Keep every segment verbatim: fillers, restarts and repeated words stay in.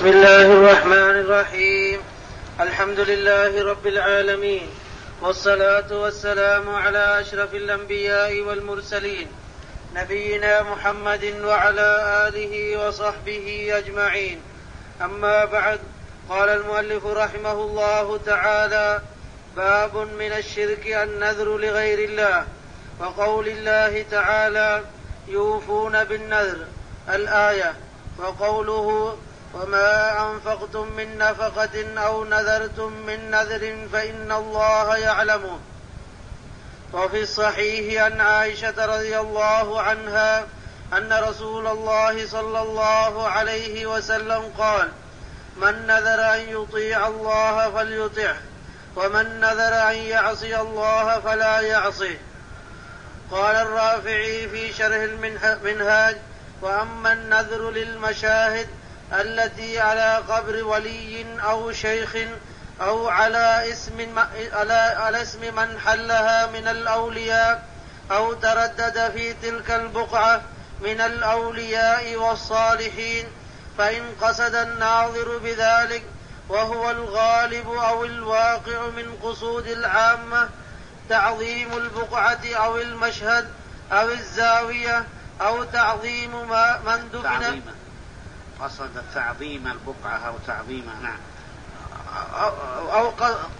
الله الرحمن الرحيم. الحمد لله رب العالمين، والصلاة والسلام على أشرف الأنبياء والمرسلين نبينا محمد وعلى آله وصحبه أجمعين. أما بعد، قال المؤلف رحمه الله تعالى: باب من الشرك النذر لغير الله. وقول الله تعالى: يوفون بالنذر، الآية. وقوله: وما أنفقتم من نفقة أو نذرتم من نذر فإن الله يعلمه. وفي الصحيح عن عائشة رضي الله عنها أن رسول الله صلى الله عليه وسلم قال: من نذر أن يطيع الله فليطعه، ومن نذر أن يعصي الله فلا يعصه. قال الرافعي في شرح المنهاج: وأما النذر للمشاهد التي على قبر ولي أو شيخ أو على اسم على اسم من حلها من الأولياء أو تردد في تلك البقعة من الأولياء والصالحين، فإن قصد الناظر بذلك وهو الغالب أو الواقع من قصود العامة تعظيم البقعة أو المشهد أو الزاوية أو تعظيم ما من دفن، قصد تعظيم البقعة أو تعظيم نعم أو, أو,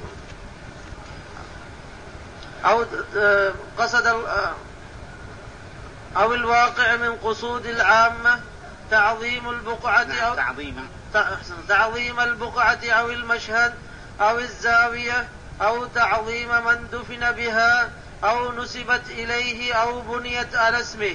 أو قصد أو الواقع من قصود العامة تعظيم البقعة أو تعظيم تعظيم البقعة أو المشهد أو الزاوية أو تعظيم من دفن بها أو نسبت إليه أو بنيت على اسمه،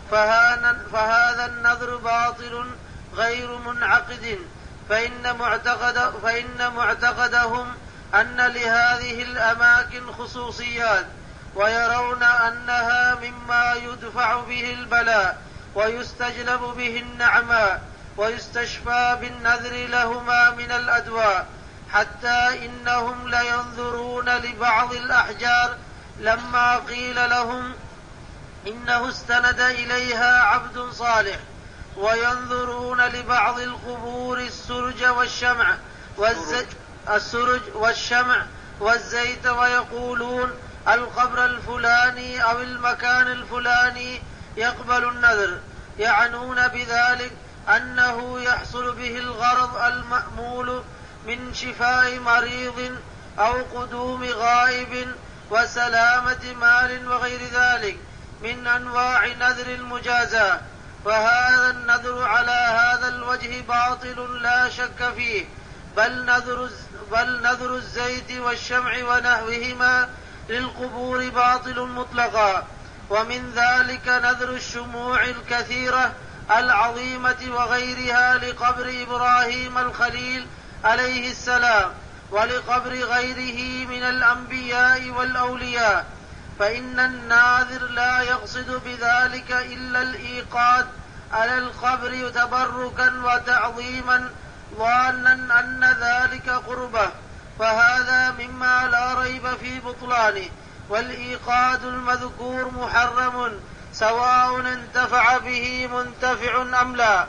فهذا النذر باطل غير منعقد، فإن, معتقد فإن معتقدهم أن لهذه الأماكن خصوصيات، ويرون أنها مما يدفع به البلاء ويستجلب به النعماء ويستشفى بالنذر لهما من الأدواء، حتى إنهم لينذرون لبعض الأحجار لما قيل لهم إنه استند إليها عبد صالح، وينظرون لبعض القبور السرج والشمع والزيت السرج والشمع والزيت ويقولون القبر الفلاني أو المكان الفلاني يقبل النذر، يعنون بذلك أنه يحصل به الغرض المأمول من شفاء مريض أو قدوم غائب وسلامة مال وغير ذلك من أنواع نذر المجازاة. فهذا النذر على هذا الوجه باطل لا شك فيه، بل نذر, بل نذر الزيت والشمع ونحوهما للقبور باطل مطلقا. ومن ذلك نذر الشموع الكثيرة العظيمة وغيرها لقبر إبراهيم الخليل عليه السلام ولقبر غيره من الأنبياء والأولياء، فإن الناذر لا يقصد بذلك إلا الإيقاد على القبر تبركا وتعظيما ظانا أن ذلك قربه، فهذا مما لا ريب في بطلانه، والإيقاد المذكور محرم سواء انتفع به منتفع أم لا.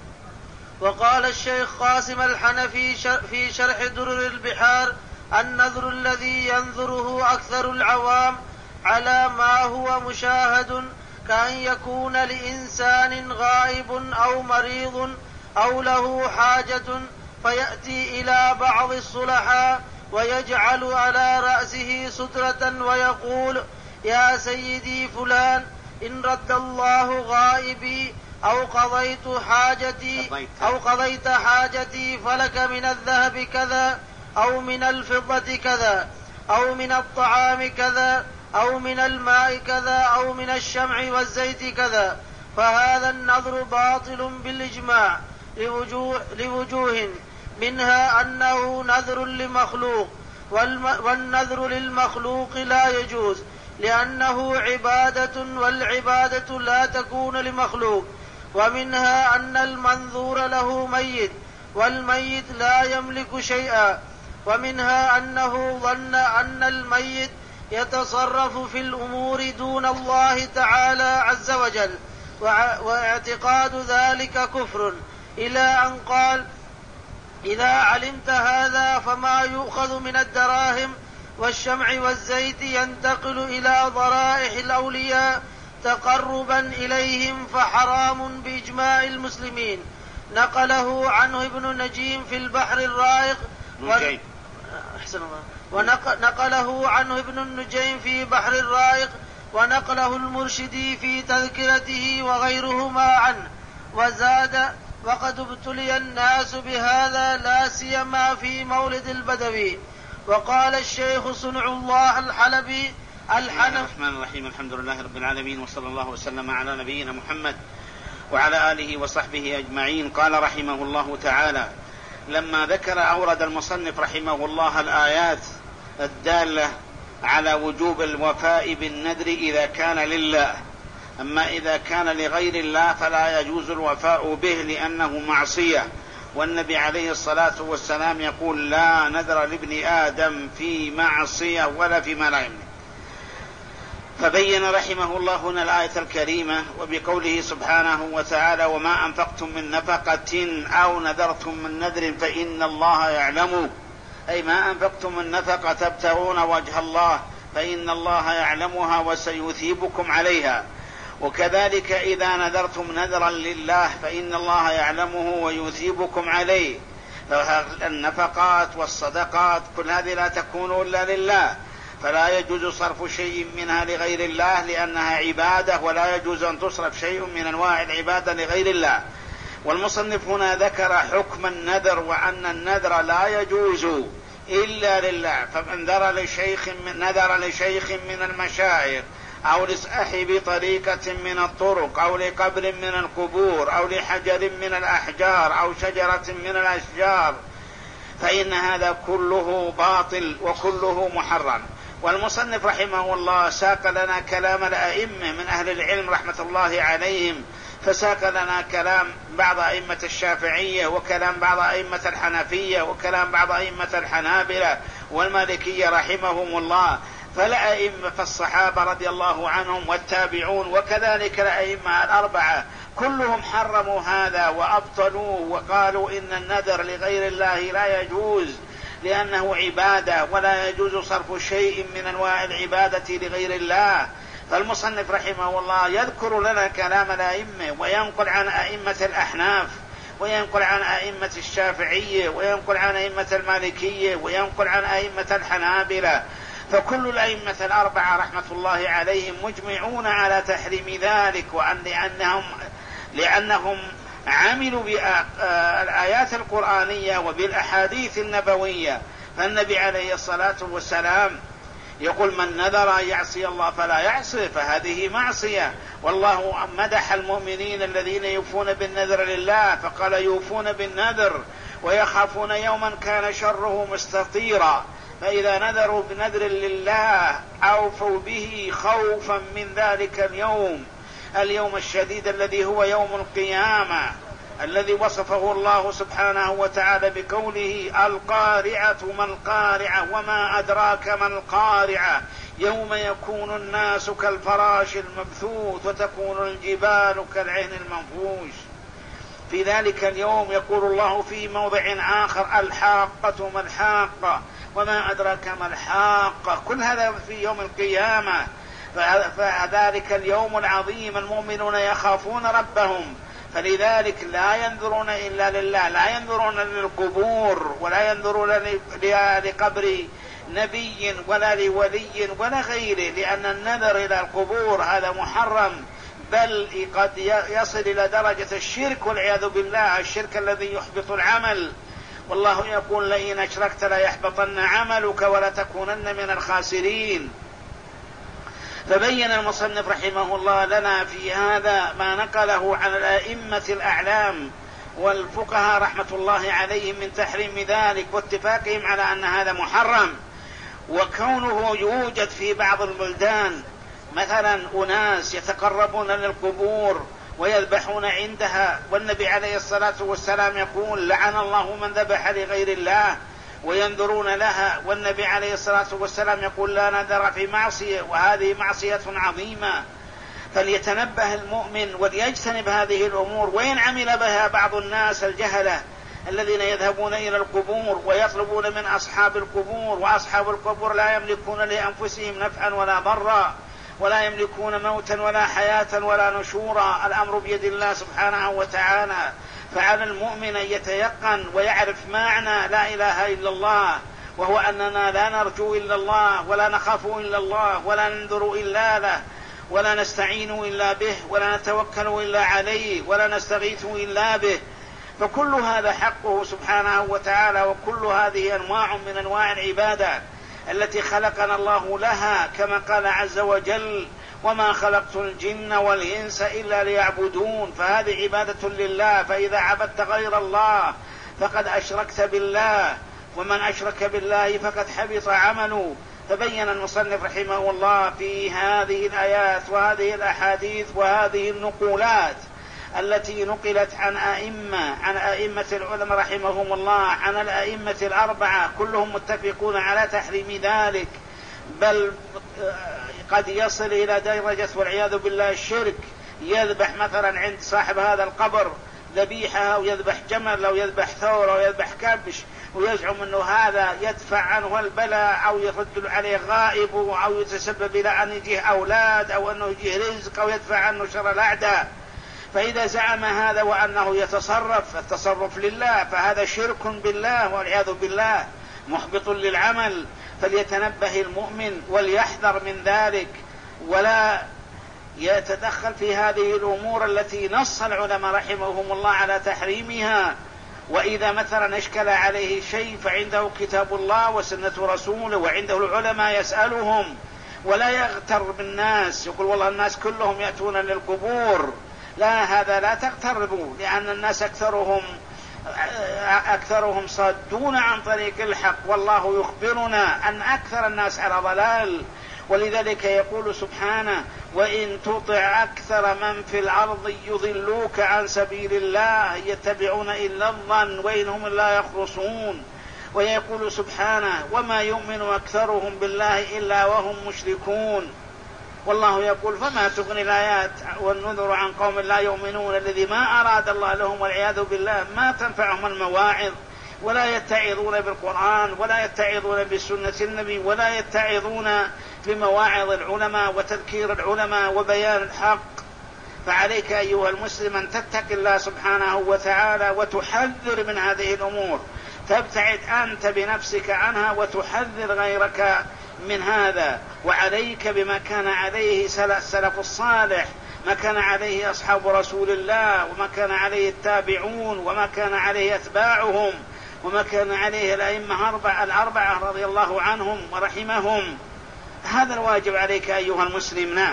وقال الشيخ قاسم الحنفي في شرح درر البحار: النذر الذي ينذره أكثر العوام على ما هو مشاهد، كأن يكون لإنسان غائب أو مريض أو له حاجة فيأتي إلى بعض الصلحاء ويجعل على رأسه سترة ويقول: يا سيدي فلان، إن رد الله غائبي أو قضيت حاجتي أو قضيت حاجتي فلك من الذهب كذا أو من الفضة كذا أو من الطعام كذا أو من الماء كذا أو من الشمع والزيت كذا. فهذا النذر باطل بالإجماع لوجوه, لوجوه منها أنه نذر لمخلوق، والنذر للمخلوق لا يجوز لأنه عبادة، والعبادة لا تكون لمخلوق. ومنها أن المنذور له ميت، والميت لا يملك شيئا. ومنها أنه ظن أن الميت يتصرف في الأمور دون الله تعالى عز وجل، واعتقاد ذلك كفر، إلى أن قال: إذا علمت هذا فما يؤخذ من الدراهم والشمع والزيت ينتقل إلى ضرائح الأولياء تقربا إليهم فحرام بإجماع المسلمين. نقله عنه ابن نجيم في البحر الرائق نجيم. أحسن الله. ونقله عنه ابن النجيم في بحر الرائق ونقله المرشدي في تذكرته وغيرهما عنه. وزاد: وقد ابتلي الناس بهذا لا سيما في مولد البدوي. وقال الشيخ صنع الله الحلبي الحنف. الرحمن الرحيم. الحمد لله رب العالمين، وصلى الله وسلم على نبينا محمد وعلى آله وصحبه أجمعين. قال رحمه الله تعالى: لما ذكر أورد المصنف رحمه الله الآيات الدالة على وجوب الوفاء بالنذر إذا كان لله، أما إذا كان لغير الله فلا يجوز الوفاء به لأنه معصية، والنبي عليه الصلاة والسلام يقول: لا نذر لابن آدم في معصية ولا فيما لا يملك. فبين رحمه الله هنا الآية الكريمة وبقوله سبحانه وتعالى: وما أنفقتم من نفقة أو نذرتم من نذر فإن الله يعلم، أي ما أنفقتم من نفقة تبتغون وجه الله فإن الله يعلمها وسيثيبكم عليها. وكذلك إذا نذرتم نذرا لله فإن الله يعلمه ويثيبكم عليه. فالنفقات والصدقات كل هذه لا تكون إلا لله، فلا يجوز صرف شيء منها لغير الله لأنها عبادة، ولا يجوز أن تصرف شيء من أنواع العبادة لغير الله. والمصنف هنا ذكر حكم النذر وأن النذر لا يجوز إلا لله. فمن نذر لشيخ من نذر لشيخ من المشايخ أو لصاحب طريقة من الطرق أو لقبر من القبور أو لحجر من الأحجار أو شجرة من الأشجار فإن هذا كله باطل وكله محرم. والمصنف رحمه الله ساق لنا كلام الأئمة من أهل العلم رحمة الله عليهم، فساق لنا كلام بعض أئمة الشافعية وكلام بعض أئمة الحنفية وكلام بعض أئمة الحنابلة والمالكية رحمهم الله. فالأئمة فالصحابة رضي الله عنهم والتابعون وكذلك الأئمة الأربعة كلهم حرموا هذا وأبطلوه وقالوا إن النذر لغير الله لا يجوز لأنه عبادة، ولا يجوز صرف شيء من أنواع العبادة لغير الله. فالمصنف رحمه الله يذكر لنا كلام الأئمة وينقل عن أئمة الأحناف وينقل عن أئمة الشافعية وينقل عن أئمة المالكية وينقل عن أئمة الحنابلة. فكل الأئمة الأربعة رحمة الله عليهم مجمعون على تحريم ذلك، وأن لأنهم, لأنهم عملوا بالآيات القرآنية وبالأحاديث النبوية. فالنبي عليه الصلاة والسلام يقول: من نذر يعصي الله فلا يعصي، فهذه معصية. والله مدح المؤمنين الذين يوفون بالنذر لله فقال: يوفون بالنذر ويخافون يوما كان شره مستطيرا. فإذا نذروا بنذر لله أوفوا به خوفا من ذلك اليوم اليوم الشديد الذي هو يوم القيامة، الذي وصفه الله سبحانه وتعالى بقوله: القارعة ما القارعة وما أدراك ما القارعة يوم يكون الناس كالفراش المبثوث وتكون الجبال كالعهن المنفوش. في ذلك اليوم يقول الله في موضع آخر: الحاقة ما الحاقة وما أدراك ما الحاقة. كل هذا في يوم القيامة. فذلك اليوم العظيم المؤمنون يخافون ربهم، فلذلك لا ينظرون إلا لله، لا ينظرون للقبور ولا ينظرون لقبر نبي ولا لولي ولا غيره، لأن النذر إلى القبور هذا محرم، بل قد يصل إلى درجة الشرك والعياذ بالله، الشرك الذي يحبط العمل. والله يقول: لئن أشركت ليحبطن عملك ولتكونن من الخاسرين. فبين المصنف رحمه الله لنا في هذا ما نقله عن الأئمة الأعلام والفقهاء رحمة الله عليهم من تحريم ذلك واتفاقهم على أن هذا محرم. وكونه يوجد في بعض البلدان مثلا أناس يتقربون للقبور ويذبحون عندها، والنبي عليه الصلاة والسلام يقول: لعن الله من ذبح لغير الله، وينذرون لها، والنبي عليه الصلاة والسلام يقول: لا نذر في معصية، وهذه معصية عظيمة. فليتنبه المؤمن وليجتنب هذه الأمور، وإن عمل بها بعض الناس الجهلة الذين يذهبون إلى القبور ويطلبون من أصحاب القبور، وأصحاب القبور لا يملكون لأنفسهم نفعا ولا ضرا، ولا يملكون موتا ولا حياة ولا نشورا، الأمر بيد الله سبحانه وتعالى. فعلى المؤمن أن يتيقن ويعرف معنى لا إله إلا الله، وهو أننا لا نرجو إلا الله، ولا نخاف إلا الله، ولا ننذر إلا له، ولا نستعين إلا به، ولا نتوكل إلا عليه، ولا نستغيث إلا به. فكل هذا حقه سبحانه وتعالى، وكل هذه أنواع من أنواع العبادة التي خلقنا الله لها، كما قال عز وجل: وما خلقت الجن والإنس إلا ليعبدون. فهذه عبادة لله، فإذا عبدت غير الله فقد أشركت بالله، ومن أشرك بالله فقد حبط عمله. فبين المصنف رحمه الله في هذه الآيات وهذه الأحاديث وهذه النقولات التي نقلت عن أئمة عن أئمة العلماء رحمهم الله، عن الأئمة الأربعة، كلهم متفقون على تحريم ذلك، بل قد يصل إلى درجة والعياذ بالله الشرك، يذبح مثلا عند صاحب هذا القبر ذبيحة، أو يذبح جمل، أو يذبح ثور، أو يذبح كبش، ويزعم أنه هذا يدفع عنه البلاء، أو يرد عليه غائب، أو يتسبب إلى أن يجيه أولاد، أو أنه يجيه رزق، أو يدفع عنه شر الأعداء. فإذا زعم هذا وأنه يتصرف التصرف لله، فهذا شرك بالله والعياذ بالله، محبط للعمل. فليتنبه المؤمن وليحذر من ذلك، ولا يتدخل في هذه الأمور التي نص العلماء رحمهم الله على تحريمها. وإذا مثلا اشكل عليه شيء فعنده كتاب الله وسنة رسوله، وعنده العلماء يسألهم، ولا يغتر بالناس يقول والله الناس كلهم يأتون للقبور. لا، هذا لا تغتربوا، لأن الناس أكثرهم أكثرهم صادون عن طريق الحق، والله يخبرنا أن أكثر الناس على ضلال. ولذلك يقول سبحانه: وإن تطع أكثر من في الأرض يضلوك عن سبيل الله يتبعون إلا الظن وإنهم لا يخرصون. ويقول سبحانه: وما يؤمن أكثرهم بالله إلا وهم مشركون. والله يقول: فما تغني الآيات والنذر عن قوم لا يؤمنون، الذي ما أراد الله لهم والعياذ بالله ما تنفعهم المواعظ، ولا يتعظون بالقرآن، ولا يتعظون بسنة النبي، ولا يتعظون بمواعظ العلماء وتذكير العلماء وبيان الحق. فعليك أيها المسلم أن تتقي الله سبحانه وتعالى وتحذر من هذه الأمور، تبتعد أنت بنفسك عنها وتحذر غيرك من هذا. وعليك بما كان عليه السلف الصالح، ما كان عليه أصحاب رسول الله، وما كان عليه التابعون، وما كان عليه أتباعهم، وما كان عليه الأئمة الأربعة رضي الله عنهم ورحمهم. هذا الواجب عليك أيها المسلم. نعم.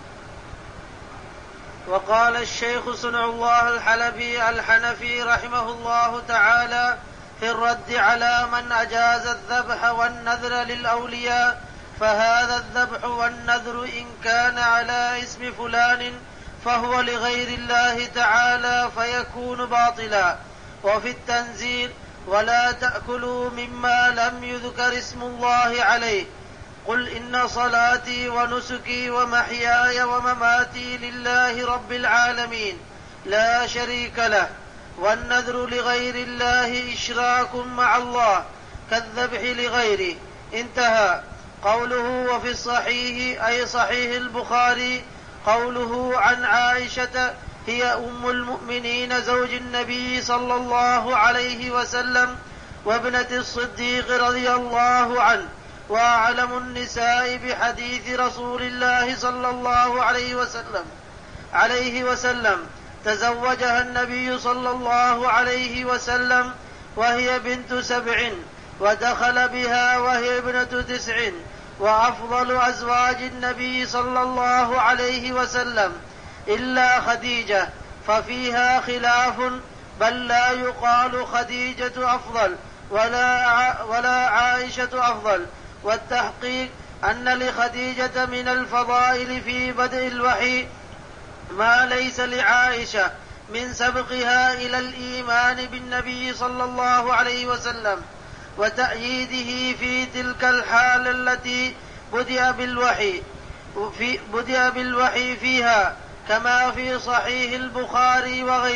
وقال الشيخ صنع الله الحلبي الحنفي رحمه الله تعالى في الرد على من أجاز الذبح والنذر للأولياء: فهذا الذبح والنذر إن كان على اسم فلان فهو لغير الله تعالى فيكون باطلا. وفي التنزيل: ولا تأكلوا مما لم يذكر اسم الله عليه، قل إن صلاتي ونسكي ومحياي ومماتي لله رب العالمين لا شريك له، والنذر لغير الله إشراك مع الله كالذبح لغيره. انتهى. قوله وفي الصحيح أي صحيح البخاري قوله عن عائشة هي أم المؤمنين زوج النبي صلى الله عليه وسلم وابنة الصديق رضي الله عنه، وأعلم النساء بحديث رسول الله صلى الله عليه وسلم عليه وسلم تزوجها النبي صلى الله عليه وسلم وهي بنت سبع، ودخل بها وهي ابنة تسع، وأفضل أزواج النبي صلى الله عليه وسلم إلا خديجة ففيها خلاف، بل لا يقال خديجة أفضل ولا ولا عائشة أفضل. والتحقيق أن لخديجة من الفضائل في بدء الوحي ما ليس لعائشة من سبقها إلى الإيمان بالنبي صلى الله عليه وسلم وتأييده في تلك الحال التي بدأ بالوحي وفي بدأ بالوحي فيها، كما في صحيح البخاري وغيره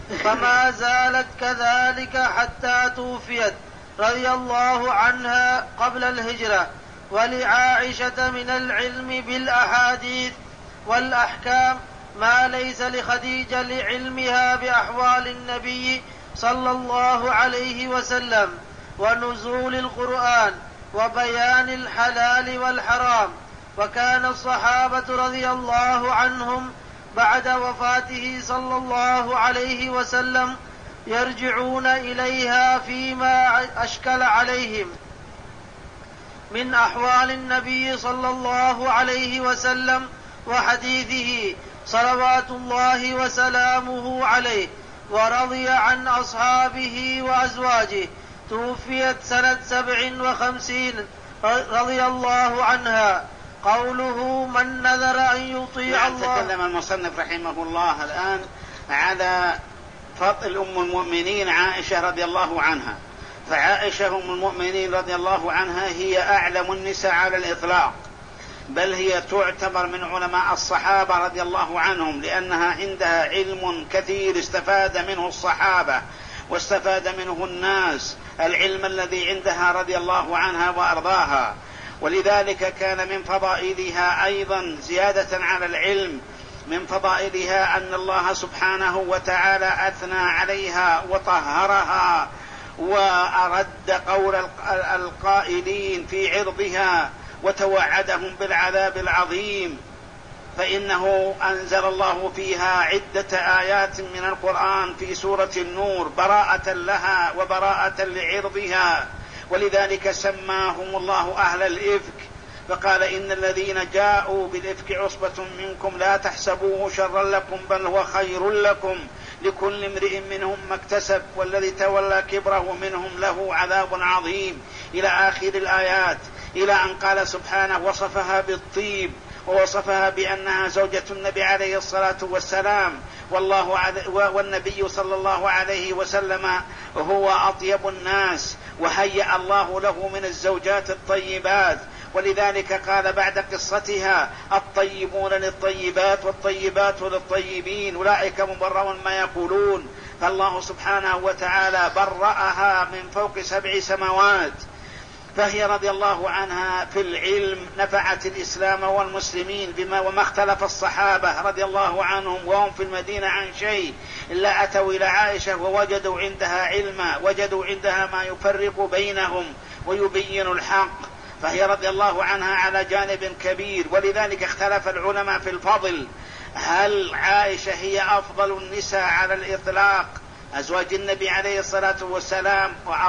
فما زالت كذلك حتى توفيت رضي الله عنها قبل الهجرة. ولعائشة من العلم بالأحاديث والأحكام ما ليس لخديجة لعلمها بأحوال النبي صلى الله عليه وسلم ونزول القرآن وبيان الحلال والحرام. وكان الصحابة رضي الله عنهم بعد وفاته صلى الله عليه وسلم يرجعون إليها فيما أشكل عليهم من أحوال النبي صلى الله عليه وسلم وحديثه صلوات الله وسلامه عليه، ورضي عن أصحابه وأزواجه. توفيت سنة سبع وخمسين رضي الله عنها. قوله من نذر أن يطيع الله. تكلم المصنف رحمه الله الآن على فضل أم المؤمنين عائشة رضي الله عنها. فعائشة أم المؤمنين رضي الله عنها هي أعلم النساء على الإطلاق، بل هي تعتبر من علماء الصحابة رضي الله عنهم، لأنها عندها علم كثير استفاد منه الصحابة واستفاد منه الناس، العلم الذي عندها رضي الله عنها وأرضاها. ولذلك كان من فضائلها أيضا زيادة على العلم، من فضائلها أن الله سبحانه وتعالى أثنى عليها وطهرها وأرد قول القائلين في عرضها وتوعدهم بالعذاب العظيم، فإنه أنزل الله فيها عدة آيات من القرآن في سورة النور براءة لها وبراءة لعرضها. ولذلك سماهم الله أهل الإفك، فقال إن الذين جاءوا بالإفك عصبة منكم لا تحسبوه شرا لكم بل هو خير لكم لكل امرئ منهم ما اكتسب والذي تولى كبره منهم له عذاب عظيم إلى آخر الآيات، إلى أن قال سبحانه وصفها بالطيب ووصفها بأنها زوجة النبي عليه الصلاة والسلام، والله والنبي صلى الله عليه وسلم هو أطيب الناس وهيأ الله له من الزوجات الطيبات. ولذلك قال بعد قصتها الطيبون للطيبات والطيبات للطيبين أولئك مبرؤون ما يقولون. فالله سبحانه وتعالى برأها من فوق سبع سماوات. فهي رضي الله عنها في العلم نفعت الإسلام والمسلمين بما وما اختلف الصحابة رضي الله عنهم وهم في المدينة عن شيء إلا أتوا إلى عائشة ووجدوا عندها علما، وجدوا عندها ما يفرق بينهم ويبين الحق. فهي رضي الله عنها على جانب كبير. ولذلك اختلف العلماء في الفضل، هل عائشة هي أفضل النساء على الإطلاق أزواج النبي عليه الصلاة والسلام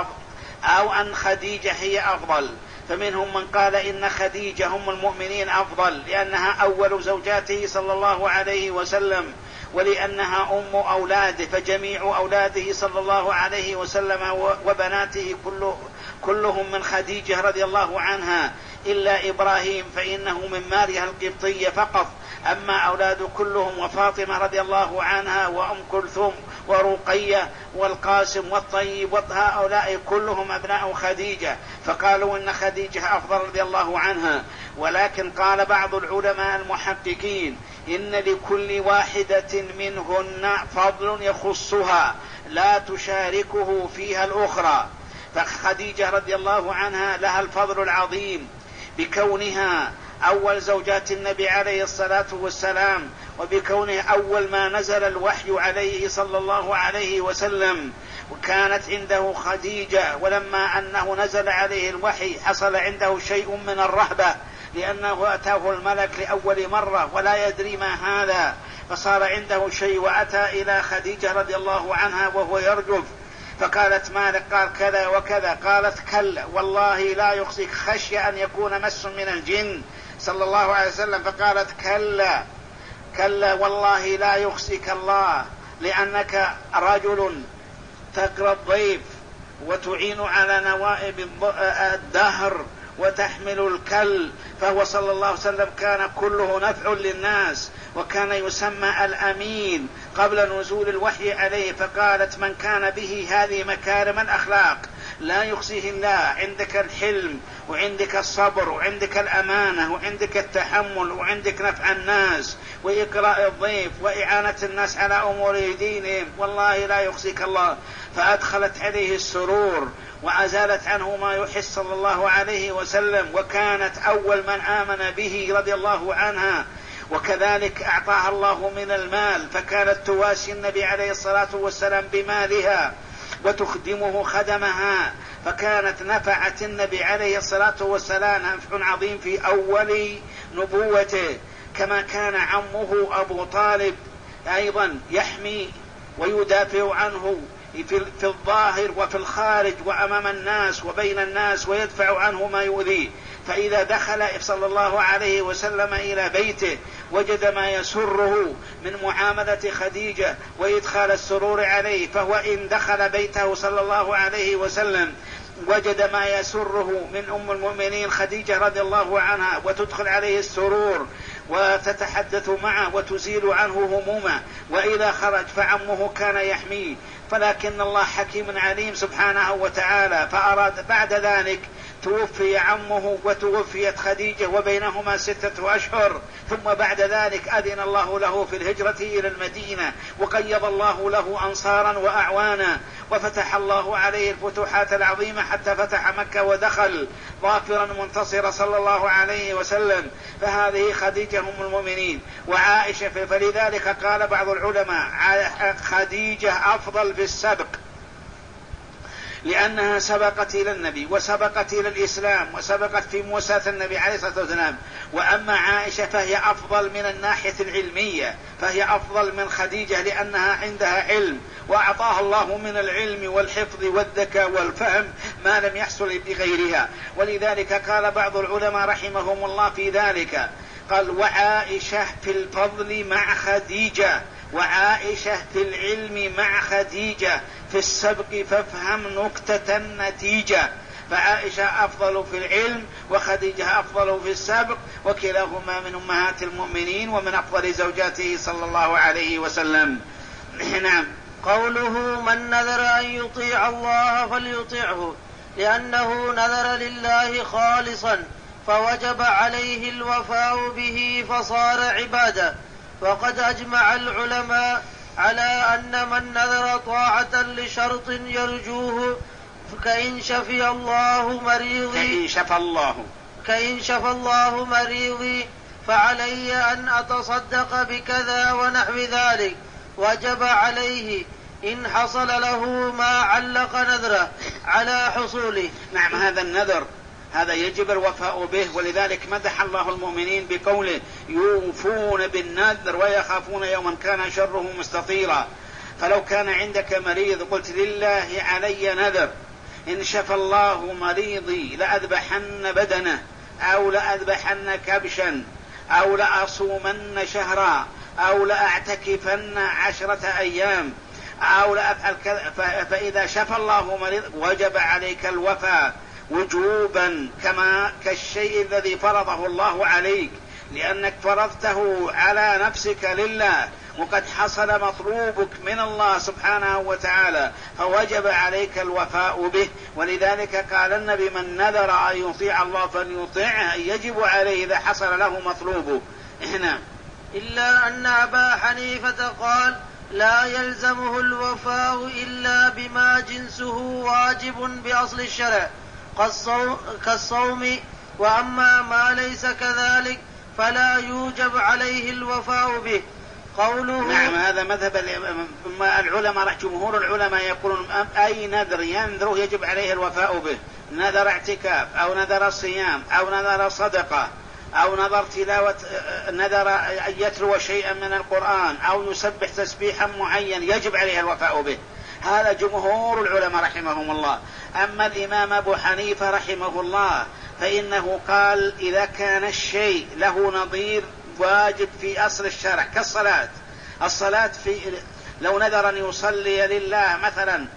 أو أن خديجة هي أفضل؟ فمنهم من قال إن خديجة هم المؤمنين أفضل لأنها أول زوجاته صلى الله عليه وسلم ولأنها أم أولاده، فجميع أولاده صلى الله عليه وسلم وبناته كله كلهم من خديجة رضي الله عنها إلا إبراهيم فإنه من ماريا القبطية فقط، أما أولاد كلهم وفاطمة رضي الله عنها وأم كلثوم ورقية والقاسم والطيب وهؤلاء كلهم أبناء خديجة، فقالوا إن خديجة أفضل رضي الله عنها. ولكن قال بعض العلماء المحققين إن لكل واحدة منهن فضل يخصها لا تشاركه فيها الأخرى. فخديجة رضي الله عنها لها الفضل العظيم بكونها أول زوجات النبي عليه الصلاة والسلام، وبكونه أول ما نزل الوحي عليه صلى الله عليه وسلم، وكانت عنده خديجة ولما أنه نزل عليه الوحي حصل عنده شيء من الرهبة لأنه أتاه الملك لأول مرة ولا يدري ما هذا، فصار عنده شيء وأتى إلى خديجة رضي الله عنها وهو يرجف، فقالت مالك؟ قال كذا وكذا. قالت كلا والله لا يخزيك خشية أن يكون مس من الجن صلى الله عليه وسلم، فقالت كلا كلا والله لا يخزيك الله لأنك رجل تقرى الضيف وتعين على نوائب الدهر وتحمل الكل. فهو صلى الله عليه وسلم كان كله نفع للناس وكان يسمى الأمين قبل نزول الوحي عليه. فقالت من كان به هذه مكارم الأخلاق لا يخزيه الله، عندك الحلم وعندك الصبر وعندك الأمانة وعندك التحمل وعندك نفع الناس وإكراء الضيف وإعانة الناس على أمور دينهم، والله لا يخزيك الله. فأدخلت عليه السرور وأزالت عنه ما يحس صلى الله عليه وسلم، وكانت أول من آمن به رضي الله عنها. وكذلك أعطاها الله من المال، فكانت تواسي النبي عليه الصلاة والسلام بمالها وتخدمه خدمها، فكانت نفعت النبي عليه الصلاة والسلام نفع عظيم في أول نبوته. كما كان عمه أبو طالب أيضا يحمي ويدافع عنه في الظاهر وفي الخارج وأمام الناس وبين الناس، ويدفع عنه ما يؤذيه. فإذا دخل صلى الله عليه وسلم إلى بيته وجد ما يسره من معاملة خديجة وإدخال السرور عليه، فهو إن دخل بيته صلى الله عليه وسلم وجد ما يسره من أم المؤمنين خديجة رضي الله عنها، وتدخل عليه السرور وتتحدث معه وتزيل عنه همومه. وإذا خرج فعمه كان يحميه، فلكن الله حكيم عليم سبحانه وتعالى، فأراد بعد ذلك توفي عمه وتوفيت خديجة وبينهما ستة أشهر، ثم بعد ذلك أذن الله له في الهجرة إلى المدينة، وقيض الله له أنصارا وأعوانا، وفتح الله عليه الفتوحات العظيمة حتى فتح مكة ودخل ظافرا منتصرا صلى الله عليه وسلم. فهذه خديجة أم المؤمنين. وعائشة، فلذلك قال بعض العلماء خديجة أفضل في السبق، لأنها سبقت إلى النبي وسبقت إلى الإسلام وسبقت في مواساة النبي عليه الصلاة والسلام. وأما عائشة فهي أفضل من الناحية العلمية، فهي أفضل من خديجة لأنها عندها علم، وأعطاها الله من العلم والحفظ والذكاء والفهم ما لم يحصل بغيرها. ولذلك قال بعض العلماء رحمهم الله في ذلك، قال وعائشة في الفضل مع خديجة، وعائشة في العلم مع خديجة، في السبق فافهم نكتة النتيجة. فعائشة أفضل في العلم وخديجة أفضل في السبق، وكلاهما من أمهات المؤمنين ومن أفضل زوجاته صلى الله عليه وسلم. نعم. قوله من نذر أن يطيع الله فليطيعه، لأنه نذر لله خالصا فوجب عليه الوفاء به فصار عبادة. وقد أجمع العلماء على أن من نذر طاعة لشرط يرجوه كإن شفي الله مريضي كإن شفى الله كإن شفى الله مريضي فعلي أن أتصدق بكذا ونحو ذلك، وجب عليه إن حصل له ما علق نذره على حصوله. نعم، هذا النذر هذا يجب الوفاء به. ولذلك مدح الله المؤمنين بقوله يوفون بالنذر ويخافون يوما كان شره مستطيرا. فلو كان عندك مريض قلت لله علي نذر إن شفى الله مريضي لأذبحن بدنه، أو لأذبحن كبشا، أو لأصومن شهرا، أو لأعتكفن عشرة أيام، أو لأفعل كذا، فإذا شفى الله مريض وجب عليك الوفاء وجوبا كما كالشيء الذي فرضه الله عليك، لأنك فرضته على نفسك لله، وقد حصل مطلوبك من الله سبحانه وتعالى، فوجب عليك الوفاء به. ولذلك قال النبي من نذر أن يطيع الله فليطيعه، يجب عليه إذا حصل له مطلوبه. إحنا إلا أن أبا حنيفة قال لا يلزمه الوفاء إلا بما جنسه واجب بأصل الشرع كالصوم، وأما ما ليس كذلك فلا يوجب عليه الوفاء به. قوله نعم، هذا مذهب العلماء. جمهور العلماء يقولون أي نذر ينذره يجب عليه الوفاء به، نذر اعتكاف أو نذر صيام أو نذر صدقة أو نذر تلاوة، نذر أن يتلو شيئا من القرآن أو يسبح تسبيحا معين يجب عليه الوفاء به. هذا جمهور العلماء رحمهم الله. أما الإمام أبو حنيفة رحمه الله فإنه قال إذا كان الشيء له نظير واجب في أصل الشرع كالصلاة. الصلاة في لو نذر أن يصلي لله مثلا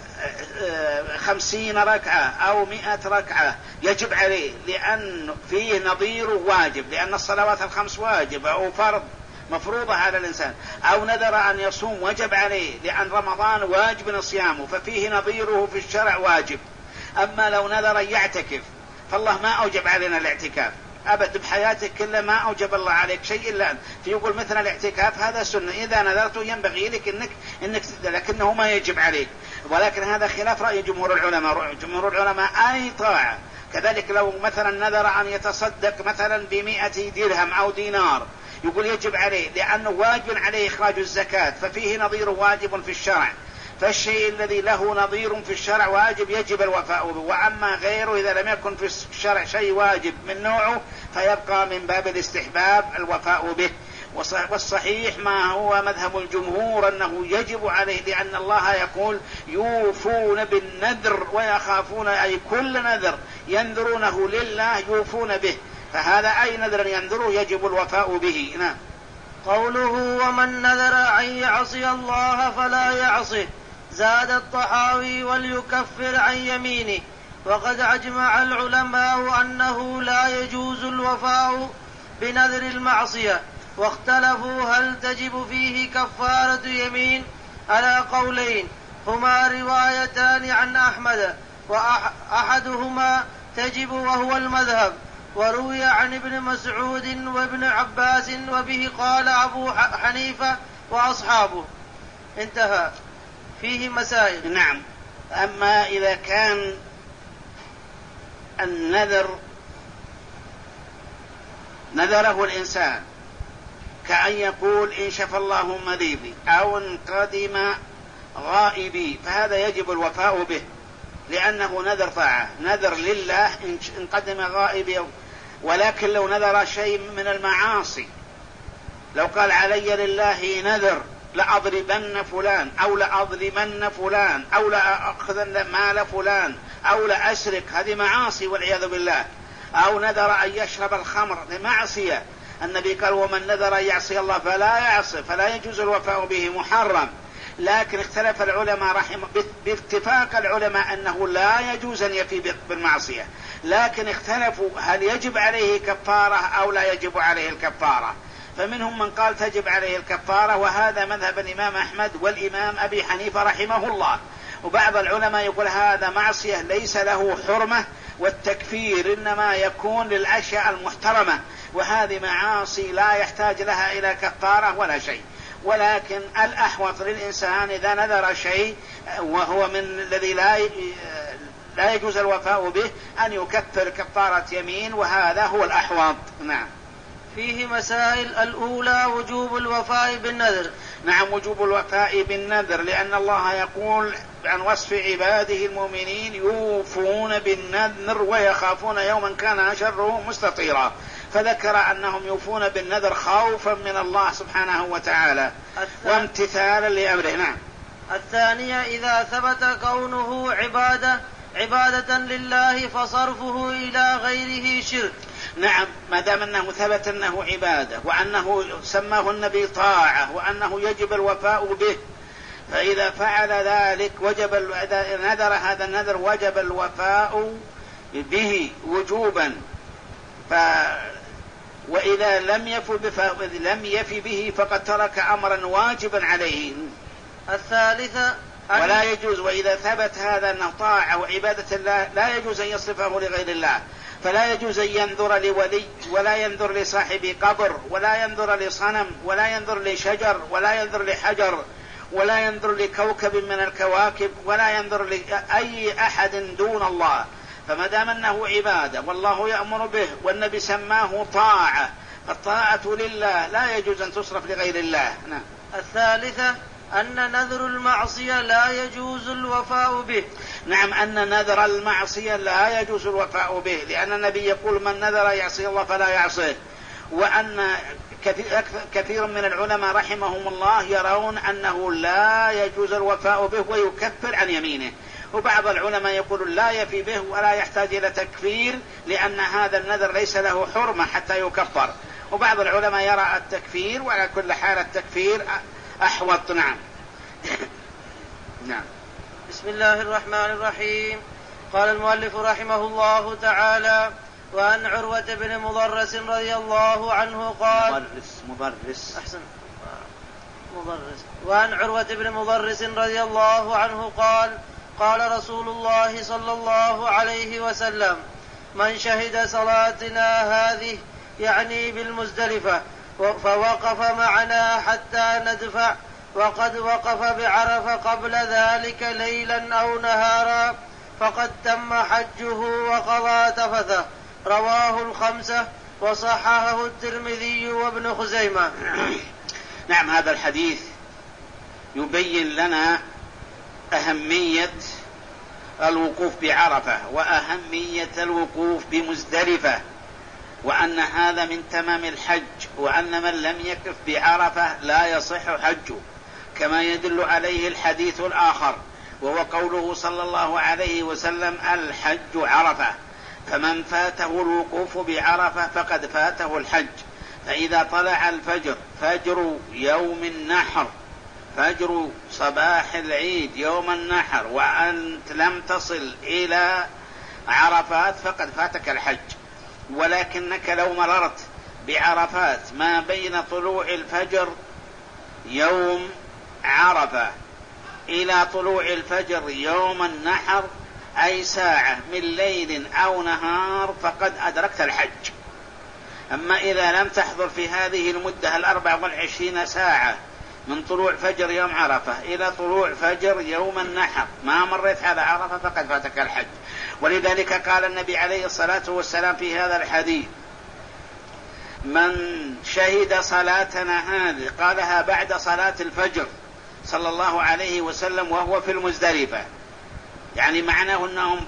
خمسين ركعة أو مئة ركعة يجب عليه، لأن فيه نظير واجب، لأن الصلوات الخمس واجب أو فرض مفروضة على الإنسان. أو نذر أن يصوم وجب عليه، لأن رمضان واجب صيامه، ففيه نظيره في الشرع واجب. أما لو نذر أن يعتكف فالله ما أوجب علينا الاعتكاف، أبد بحياتك كلها ما أوجب الله عليك شيء إلا أنت. فيقول مثلا الاعتكاف هذا سنة، إذا نذرت ينبغي لك إنك إنك لكنه ما يجب عليك، ولكن هذا خلاف رأي جمهور العلماء. جمهور العلماء أي طاعة. كذلك لو مثلا نذر أن يتصدق مثلا بمئة درهم أو دينار يقول يجب عليه لأنه واجب عليه إخراج الزكاة، ففيه نظير واجب في الشرع. فالشيء الذي له نظير في الشرع واجب يجب الوفاء به، وأما غيره إذا لم يكن في الشرع شيء واجب من نوعه فيبقى من باب الاستحباب الوفاء به. والصحيح ما هو مذهب الجمهور أنه يجب عليه، لأن الله يقول يوفون بالنذر ويخافون، أي كل نذر ينذرونه لله يوفون به، فهذا أي نذر ينذره يجب الوفاء به. نعم. قوله ومن نذر أن يعصي الله فلا يعصه، زاد الطحاوي وليكفر عن يمينه. وقد أجمع العلماء أنه لا يجوز الوفاء بنذر المعصية، واختلفوا هل تجب فيه كفارة يمين على قولين هما روايتان عن أحمد، وأحدهما تجب وهو المذهب، وروي عن ابن مسعود وابن عباس وبه قال أبو حنيفة وأصحابه. انتهى. فيه مسائل. نعم. أما إذا كان النذر نذره الإنسان كأن يقول إن شفى الله مريضي أو انقدم غائبي، فهذا يجب الوفاء به لأنه نذر طاعة، نذر لله إن قدم غائبي. ولكن لو نذر شيء من المعاصي، لو قال علي لله نذر لأضربن فلان أو لأظلمن فلان أو لأخذن مال فلان أو لأسرق، هذه معاصي والعياذ بالله. أو نذر أن يشرب الخمر، لمعصية. النبي قال ومن نذر أن يعصي الله فلا يعصي، فلا يجوز الوفاء به، محرم. لكن اختلف العلماء رحمه باتفاق العلماء أنه لا يجوز أن يفي بالمعصية، لكن اختلفوا هل يجب عليه كفارة أو لا يجب عليه الكفارة. فمنهم من قال تجب عليه الكفارة، وهذا مذهب الإمام أحمد والإمام أبي حنيفة رحمه الله. وبعض العلماء يقول هذا معصية ليس له حرمة، والتكفير إنما يكون للأشياء المحترمة، وهذه معاصي لا يحتاج لها إلى كفارة ولا شيء. ولكن الأحوط للإنسان إذا نذر شيء وهو من الذي لا لا يجوز الوفاء به أن يكفر كفارة يمين، وهذا هو الأحوط. نعم. فيه مسائل. الأولى وجوب الوفاء بالنذر. نعم، وجوب الوفاء بالنذر، لأن الله يقول عن وصف عباده المؤمنين يوفون بالنذر ويخافون يوما كان شره مستطيرا، فذكر أنهم يوفون بالنذر خوفا من الله سبحانه وتعالى وامتثالا لأمره. نعم. الثانية إذا ثبت كونه عبادة عبادة لله فصرفه إلى غيره شرك. نعم، ما دام أنه ثبت أنه عبادة وأنه سماه النبي طاعة وأنه يجب الوفاء به، فإذا فعل ذلك وجب نذر هذا النذر وجب الوفاء به وجوبا. ف وإذا لم يف لم يف به فقد ترك أمرا واجبا عليه. الثالثة ولا يجوز، وإذا ثبت هذا أنه طاعة وعبادة الله لا يجوز أن يصرفه لغير الله، فلا يجوز أن ينذر لولي ولا ينذر لصاحب قبر ولا ينذر لصنم ولا ينذر لشجر ولا ينذر لحجر ولا ينذر لكوكب من الكواكب ولا ينذر لأي أحد دون الله. فما دام أنه عبادة والله يأمر به والنبي سماه طاعة، فالطاعة لله لا يجوز أن تصرف لغير الله. نعم. الثالثة أن نذر المعصية لا يجوز الوفاء به. نعم، أن نذر المعصية لا يجوز الوفاء به، لأن النبي يقول من نذر يعصي الله فلا يعصيه. وأن كثير من العلماء رحمهم الله يرون أنه لا يجوز الوفاء به ويكفر عن يمينه، وبعض العلماء يقول لا يفي به ولا يحتاج إلى تكفير لأن هذا النذر ليس له حرمة حتى يكفر، وبعض العلماء يرى التكفير، وعلى كل حال التكفير أحوط. نعم. نعم. بسم الله الرحمن الرحيم. قال المؤلف رحمه الله تعالى: وعن عروة بن مضرس رضي الله عنه قال مضرس مضرس أحسن مضرس وعن عروة بن مضرس رضي الله عنه قال: قال رسول الله صلى الله عليه وسلم: من شهد صلاتنا هذه يعني بالمزدلفة فوقف معنا حتى ندفع وقد وقف بعرفة قبل ذلك ليلا أو نهارا فقد تم حجه وقضى تفثه. رواه الخمسة وصححه الترمذي وابن خزيمة. نعم، هذا الحديث يبين لنا أهمية الوقوف بعرفة وأهمية الوقوف بمزدلفة، وأن هذا من تمام الحج، وأن من لم يقف بعرفة لا يصح حجه، كما يدل عليه الحديث الآخر وهو قوله صلى الله عليه وسلم: الحج عرفة، فمن فاته الوقوف بعرفة فقد فاته الحج. فإذا طلع الفجر، فجر يوم النحر، فجر صباح العيد يوم النحر، وأنت لم تصل إلى عرفات فقد فاتك الحج. ولكنك لو مررت بعرفات ما بين طلوع الفجر يوم عرفة إلى طلوع الفجر يوم النحر، أي ساعة من ليل أو نهار، فقد أدركت الحج. أما إذا لم تحضر في هذه المدة الأربع والعشرين ساعة من طلوع فجر يوم عرفة إلى طلوع فجر يوم النحر ما مريت على عرفة فقد فاتك الحج. ولذلك قال النبي عليه الصلاة والسلام في هذا الحديث: من شهد صلاتنا هذه، قالها بعد صلاة الفجر صلى الله عليه وسلم وهو في المزدلفة، يعني معناه أنهم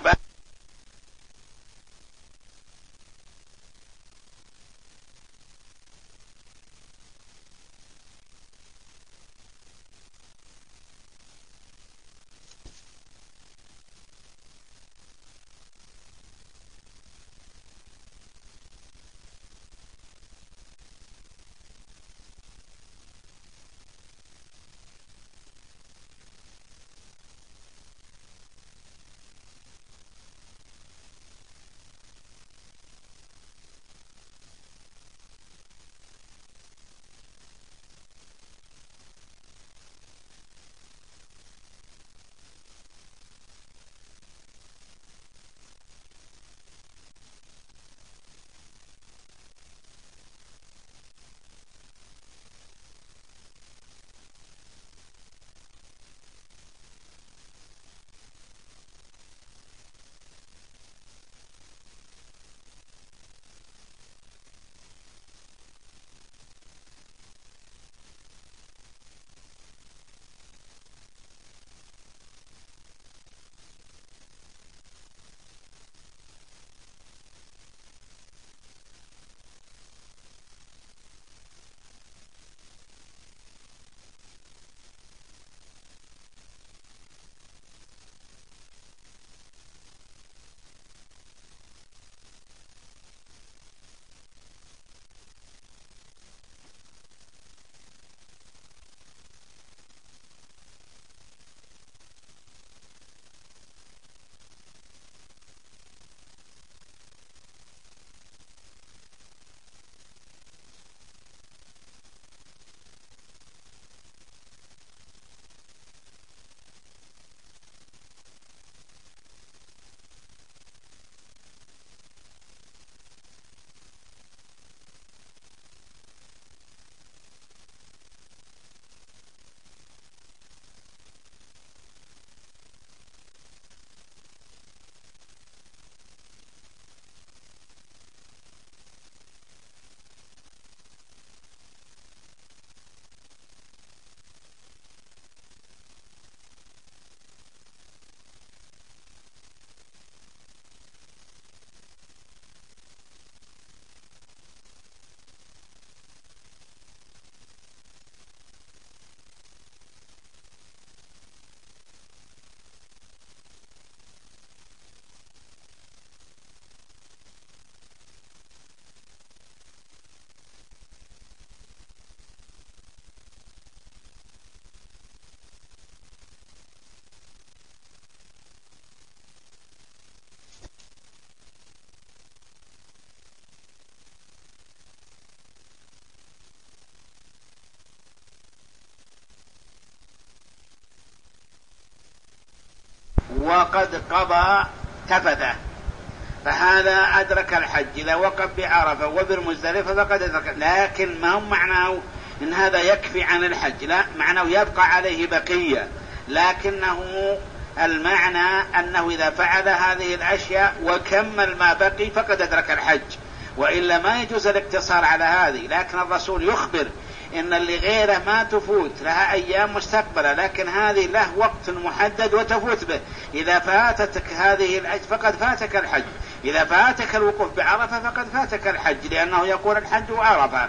وقد قضى تفثه. فهذا أدرك الحج إذا وقف بعرفة وبالمزدلفة فقد أدرك. لكن ما هو معناه إن هذا يكفي عن الحج، لا، معناه يبقى عليه بقية، لكنه المعنى أنه إذا فعل هذه الأشياء وكمل ما بقي فقد أدرك الحج، وإلا ما يجوز الاقتصار على هذه. لكن الرسول يخبر إن اللي غيره ما تفوت لها أيام مستقبلة، لكن هذه له وقت محدد وتفوت به. إذا فاتتك هذه الحج فقد فاتك الحج، إذا فاتك الوقوف بعرفة فقد فاتك الحج، لأنه يقول الحج عرفة.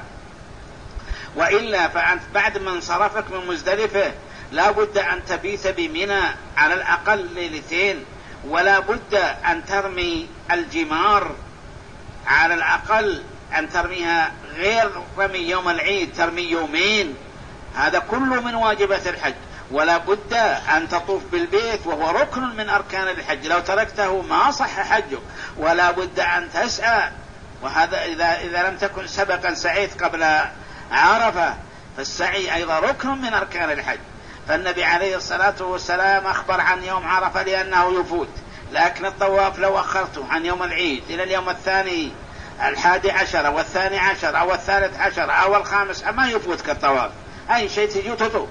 وإلا فأنت بعد ما انصرفك من مزدلفة لا بد أن تبيت بمنى على الأقل ليلتين، ولا بد أن ترمي الجمار على الأقل أن ترميها غير رمي يوم العيد، ترمي يومين، هذا كله من واجبات الحج. ولا بد أن تطوف بالبيت وهو ركن من أركان الحج، لو تركته ما صح حجك. ولا بد أن تسعى، وهذا إذا, إذا لم تكن سبقا سعيت قبل عرفة، فالسعي أيضا ركن من أركان الحج. فالنبي عليه الصلاة والسلام أخبر عن يوم عرفة لأنه يفوت، لكن الطواف لو أخرته عن يوم العيد إلى اليوم الثاني الحادي عشر والثاني عشر أو الثالث عشر أو الخامس ما يفوتك الطواف، أي شيء تجي تطوف.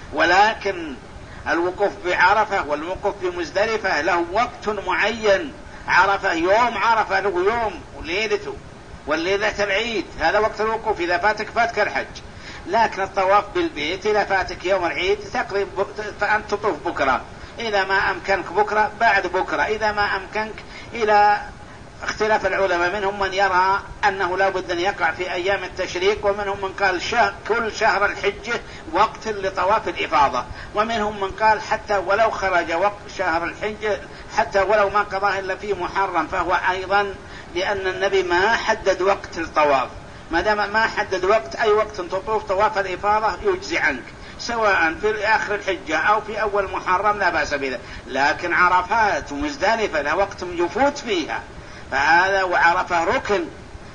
ولكن الوقوف بعرفة والوقوف بمزدلفة له وقت معين، عرفة يوم عرفة له يوم وليلته، والليلة العيد هذا وقت الوقوف، إذا فاتك فاتك الحج. لكن الطواف بالبيت إذا فاتك يوم العيد تقريب فأنت تطوف بكرة، إذا ما أمكنك بكرة بعد بكرة، إذا ما أمكنك إلى اختلاف العلماء، منهم من يرى أنه لا بد أن يقع في أيام التشريق، ومنهم من قال شهر كل شهر الحجة وقت لطواف الإفاضة، ومنهم من قال حتى ولو خرج وقت شهر الحجة حتى ولو ما قضاه إلا في محرم فهو أيضا، لأن النبي ما حدد وقت الطواف، ما دام ما حدد وقت أي وقت تطوف طواف الإفاضة يجزي عنك، سواء في آخر الحجة أو في أول محرم لا بأس بذلك. لكن عرفات ومزدلفة لا وقت يفوت فيها، فهذا وعرفة ركن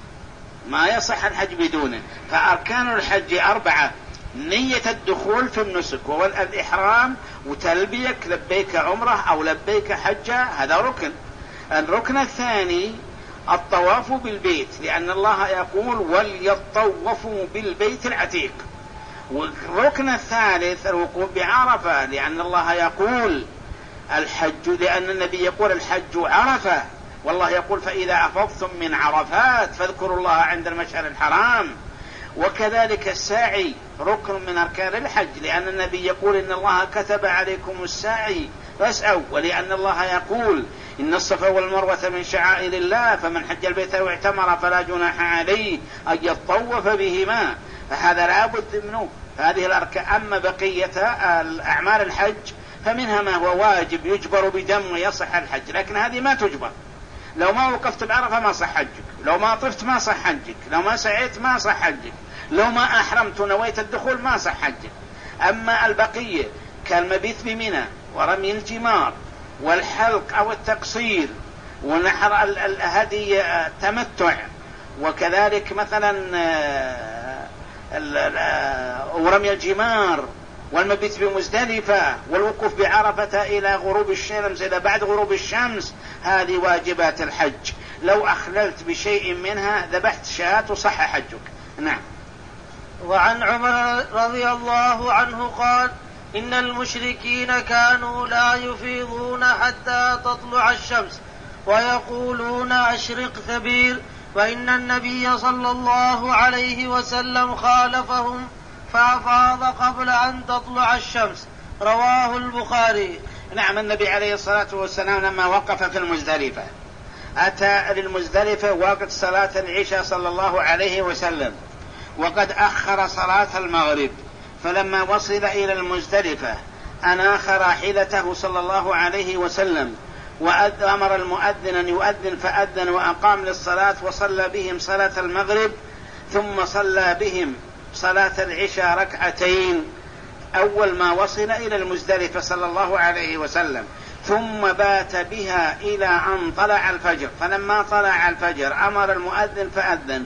ما يصح الحج بدونه. فأركان الحج أربعة: نية الدخول في النسك والإحرام وتلبيك لبيك عمره أو لبيك حجة، هذا ركن. الركن الثاني الطواف بالبيت، لأن الله يقول وليطوفوا بالبيت العتيق. والركن الثالث الوقوف بعرفة، لأن الله يقول الحج، لأن النبي يقول الحج عرفة، والله يقول فإذا أفضتم من عرفات فاذكروا الله عند المشعر الحرام. وكذلك الساعي ركن من أركان الحج، لأن النبي يقول إن الله كتب عليكم الساعي فاسعوا، ولأن الله يقول إن الصفا والمروة من شعائر الله فمن حج البيت واعتمر فلا جناح عليه أن يطوف بهما، فهذا لا بد منه. هذه الأركان. أما بقية الأعمال الحج فمنها ما هو واجب يجبر بدم ويصح الحج، لكن هذه ما تجبر. لو ما وقفت بعرفة ما صح حجك، لو ما طفت ما صح حجك، لو ما سعيت ما صح حجك، لو ما أحرمت ونويت الدخول ما صح حجك. أما البقية كالمبيت بمنى ورمي الجمار والحلق أو التقصير ونحر الهدي التمتع، وكذلك مثلا ورمي الجمار والمبيت بمزدلفة والوقوف بعرفة إلى غروب الشمس إلى بعد غروب الشمس، هذه واجبات الحج. لو أخللت بشيء منها ذبحت شاة وصح حجك. نعم. وعن عمر رضي الله عنه قال: إن المشركين كانوا لا يفيضون حتى تطلع الشمس ويقولون أشرق ثبير، وإن النبي صلى الله عليه وسلم خالفهم فأفاض قبل أن تطلع الشمس. رواه البخاري. نعم. النبي عليه الصلاة والسلام لما وقف في المزدلفة أتى للمزدلفة وقت صلاة العشاء صلى الله عليه وسلم، وقد أخر صلاة المغرب، فلما وصل إلى المزدلفة أناخ راحلته صلى الله عليه وسلم وأمر المؤذن أن يؤذن فأذن وأقام للصلاة وصلى بهم صلاة المغرب، ثم صلى بهم صلاة العشاء ركعتين أول ما وصل إلى المزدلفة صلى الله عليه وسلم، ثم بات بها إلى أن طلع الفجر. فلما طلع الفجر أمر المؤذن فأذن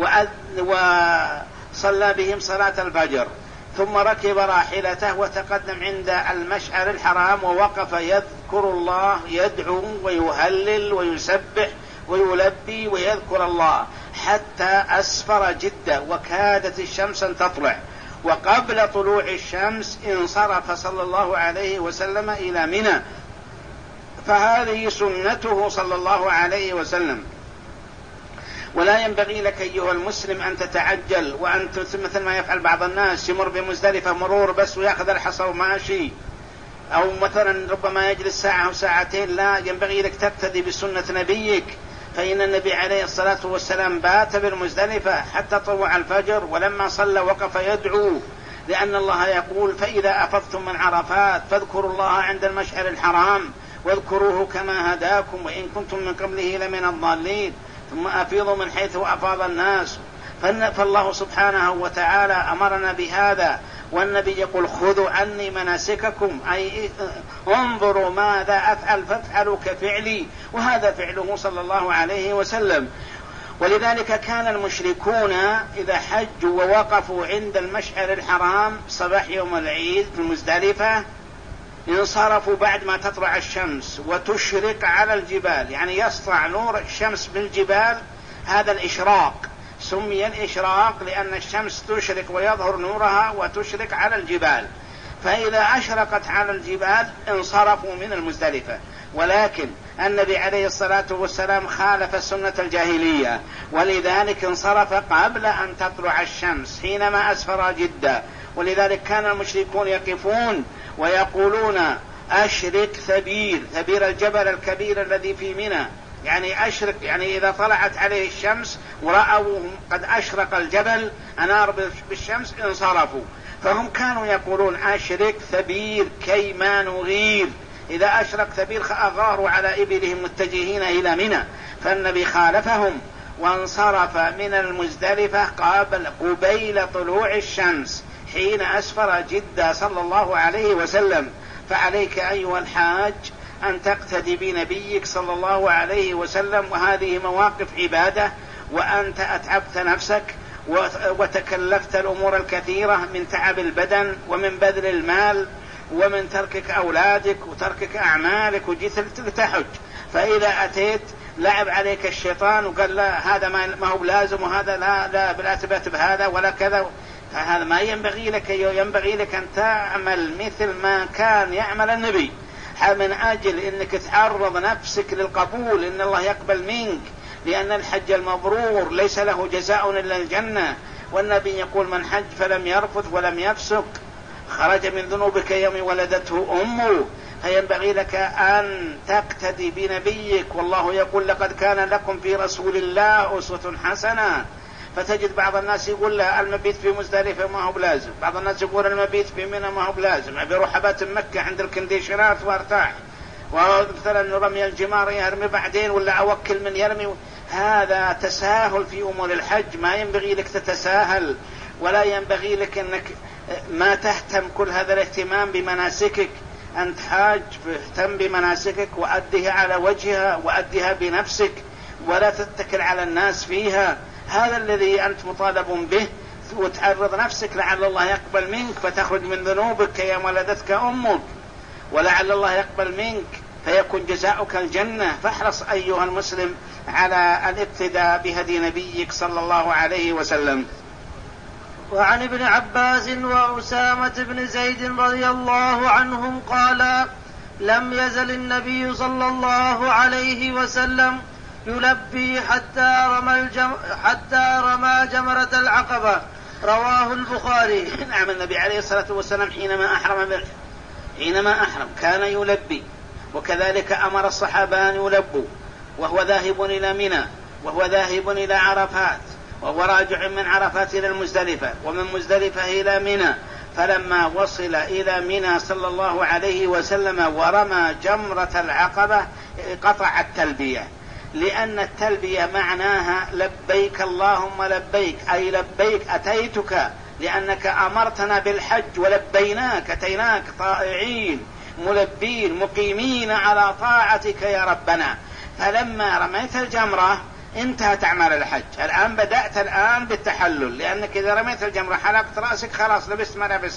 وصلى بهم صلاة الفجر، ثم ركب راحلته وتقدم عند المشعر الحرام ووقف يذكر الله، يدعو ويهلل ويسبح ويلبي ويذكر الله حتى أسفر جدا وكادت الشمس أن تطلع، وقبل طلوع الشمس انصرف صلى الله عليه وسلم إلى منى. فهذه سنته صلى الله عليه وسلم. ولا ينبغي لك أيها المسلم أن تتعجل وأن مثل ما يفعل بعض الناس، يمر بمزدلفة مرور بس ويأخذ الحصى وماشي، أو مثلا ربما يجلس ساعة أو ساعتين. لا، ينبغي لك تقتدي بسنة نبيك، فإن النبي عليه الصلاة والسلام بات بالمزدلفة حتى طلوع الفجر، ولما صلى وقف يدعو، لأن الله يقول: فإذا أفضتم من عرفات فاذكروا الله عند المشعر الحرام واذكروه كما هداكم وإن كنتم من قبله لمن الضالين ثم أفيضوا من حيث أفاض الناس. فالله سبحانه وتعالى أمرنا بهذا، والنبي يقول: خذوا عني مناسككم، أي انظروا ماذا أفعل فافعلوا كفعلي، وهذا فعله صلى الله عليه وسلم. ولذلك كان المشركون إذا حجوا ووقفوا عند المشعر الحرام صباح يوم العيد في المزدلفة انصرفوا بعد ما تطلع الشمس وتشرق على الجبال، يعني يسطع نور الشمس بالجبال. هذا الإشراق سمي الإشراق لأن الشمس تشرق ويظهر نورها وتشرق على الجبال. فإذا أشرقت على الجبال انصرفوا من المزدلفة. ولكن النبي عليه الصلاة والسلام خالف سنة الجاهلية، ولذلك انصرف قبل أن تطلع الشمس حينما أسفر جدا. ولذلك كان المشركون يقفون ويقولون: أشرق ثبير، ثبير الجبل الكبير الذي في منى، يعني أشرق، يعني إذا طلعت عليه الشمس ورأوا قد أشرق الجبل أنار بالشمس انصرفوا. فهم كانوا يقولون: أشرق ثبير كي ما نغير، إذا أشرق ثبير أغاروا على إبلهم متجهين إلى منى. فالنبي خالفهم وانصرف من المزدلفة قبل قبيل طلوع الشمس حين أسفر جدا صلى الله عليه وسلم. فعليك أيها الحاج أن تقتدي بنبيك صلى الله عليه وسلم، وهذه مواقف عبادة، وأنت أتعبت نفسك وتكلفت الأمور الكثيرة من تعب البدن ومن بذل المال ومن تركك أولادك وتركك أعمالك وجيت تحج. فإذا أتيت لعب عليك الشيطان وقال: لا هذا ما هو لازم، وهذا لا لا بلا تبات بهذا ولا كذا، فهذا ما ينبغي لك. ينبغي لك أن تعمل مثل ما كان يعمل النبي، من أجل أنك تعرض نفسك للقبول، إن الله يقبل منك، لأن الحج المبرور ليس له جزاء إلا الجنة. والنبي يقول: من حج فلم يرفث ولم يفسق خرج من ذنوبك يوم ولدته أمه. فينبغي لك أن تقتدي بنبيك، والله يقول: لقد كان لكم في رسول الله أسوة حسنة. فتجد بعض الناس يقول: لا المبيت في مزدلفة ما هو بلازم، بعض الناس يقول المبيت في منى ما هو بلازم، أبي أروح أبات مكة عند الكنديشنات وارتاح، ومثلا رمي الجمار يرمي بعدين، ولا أوكل من يرمي. هذا تساهل في أمور الحج، ما ينبغي لك تتساهل، ولا ينبغي لك أنك ما تهتم كل هذا الاهتمام بمناسكك. أنت حاج فاهتم بمناسكك وأدها على وجهها وأدها بنفسك، ولا تتكل على الناس فيها. هذا الذي أنت مطالب به، وتعرض نفسك لعل الله يقبل منك فتخرج من ذنوبك كيوم ولدتك أمك، ولعل الله يقبل منك فيكون جزاؤك الجنة. فاحرص أيها المسلم على الاقتداء بهدي نبيك صلى الله عليه وسلم. وعن ابن عباس وأسامة بن زيد رضي الله عنهم قال: لم يزل النبي صلى الله عليه وسلم يلبي حتى رمى, الجم... حتى رمى جمرة العقبة. رواه البخاري. نعم، النبي عليه الصلاة والسلام حينما أحرم بر... حينما أحرم كان يلبي، وكذلك أمر الصحابة أن يلبوا، وهو ذاهب إلى منى، وهو ذاهب إلى عرفات، وهو راجع من عرفات إلى المزدلفة، ومن مزدلفة إلى منى. فلما وصل إلى منى صلى الله عليه وسلم ورمى جمرة العقبة قطع التلبية، لأن التلبية معناها لبيك اللهم لبيك، أي لبيك أتيتك لأنك أمرتنا بالحج ولبيناك، أتيناك طائعين ملبين مقيمين على طاعتك يا ربنا. فلما رميت الجمرة انتهت أعمال الحج. الآن بدأت الآن بالتحلل، لأنك إذا رميت الجمرة حلقت رأسك خلاص لبست ملابسك.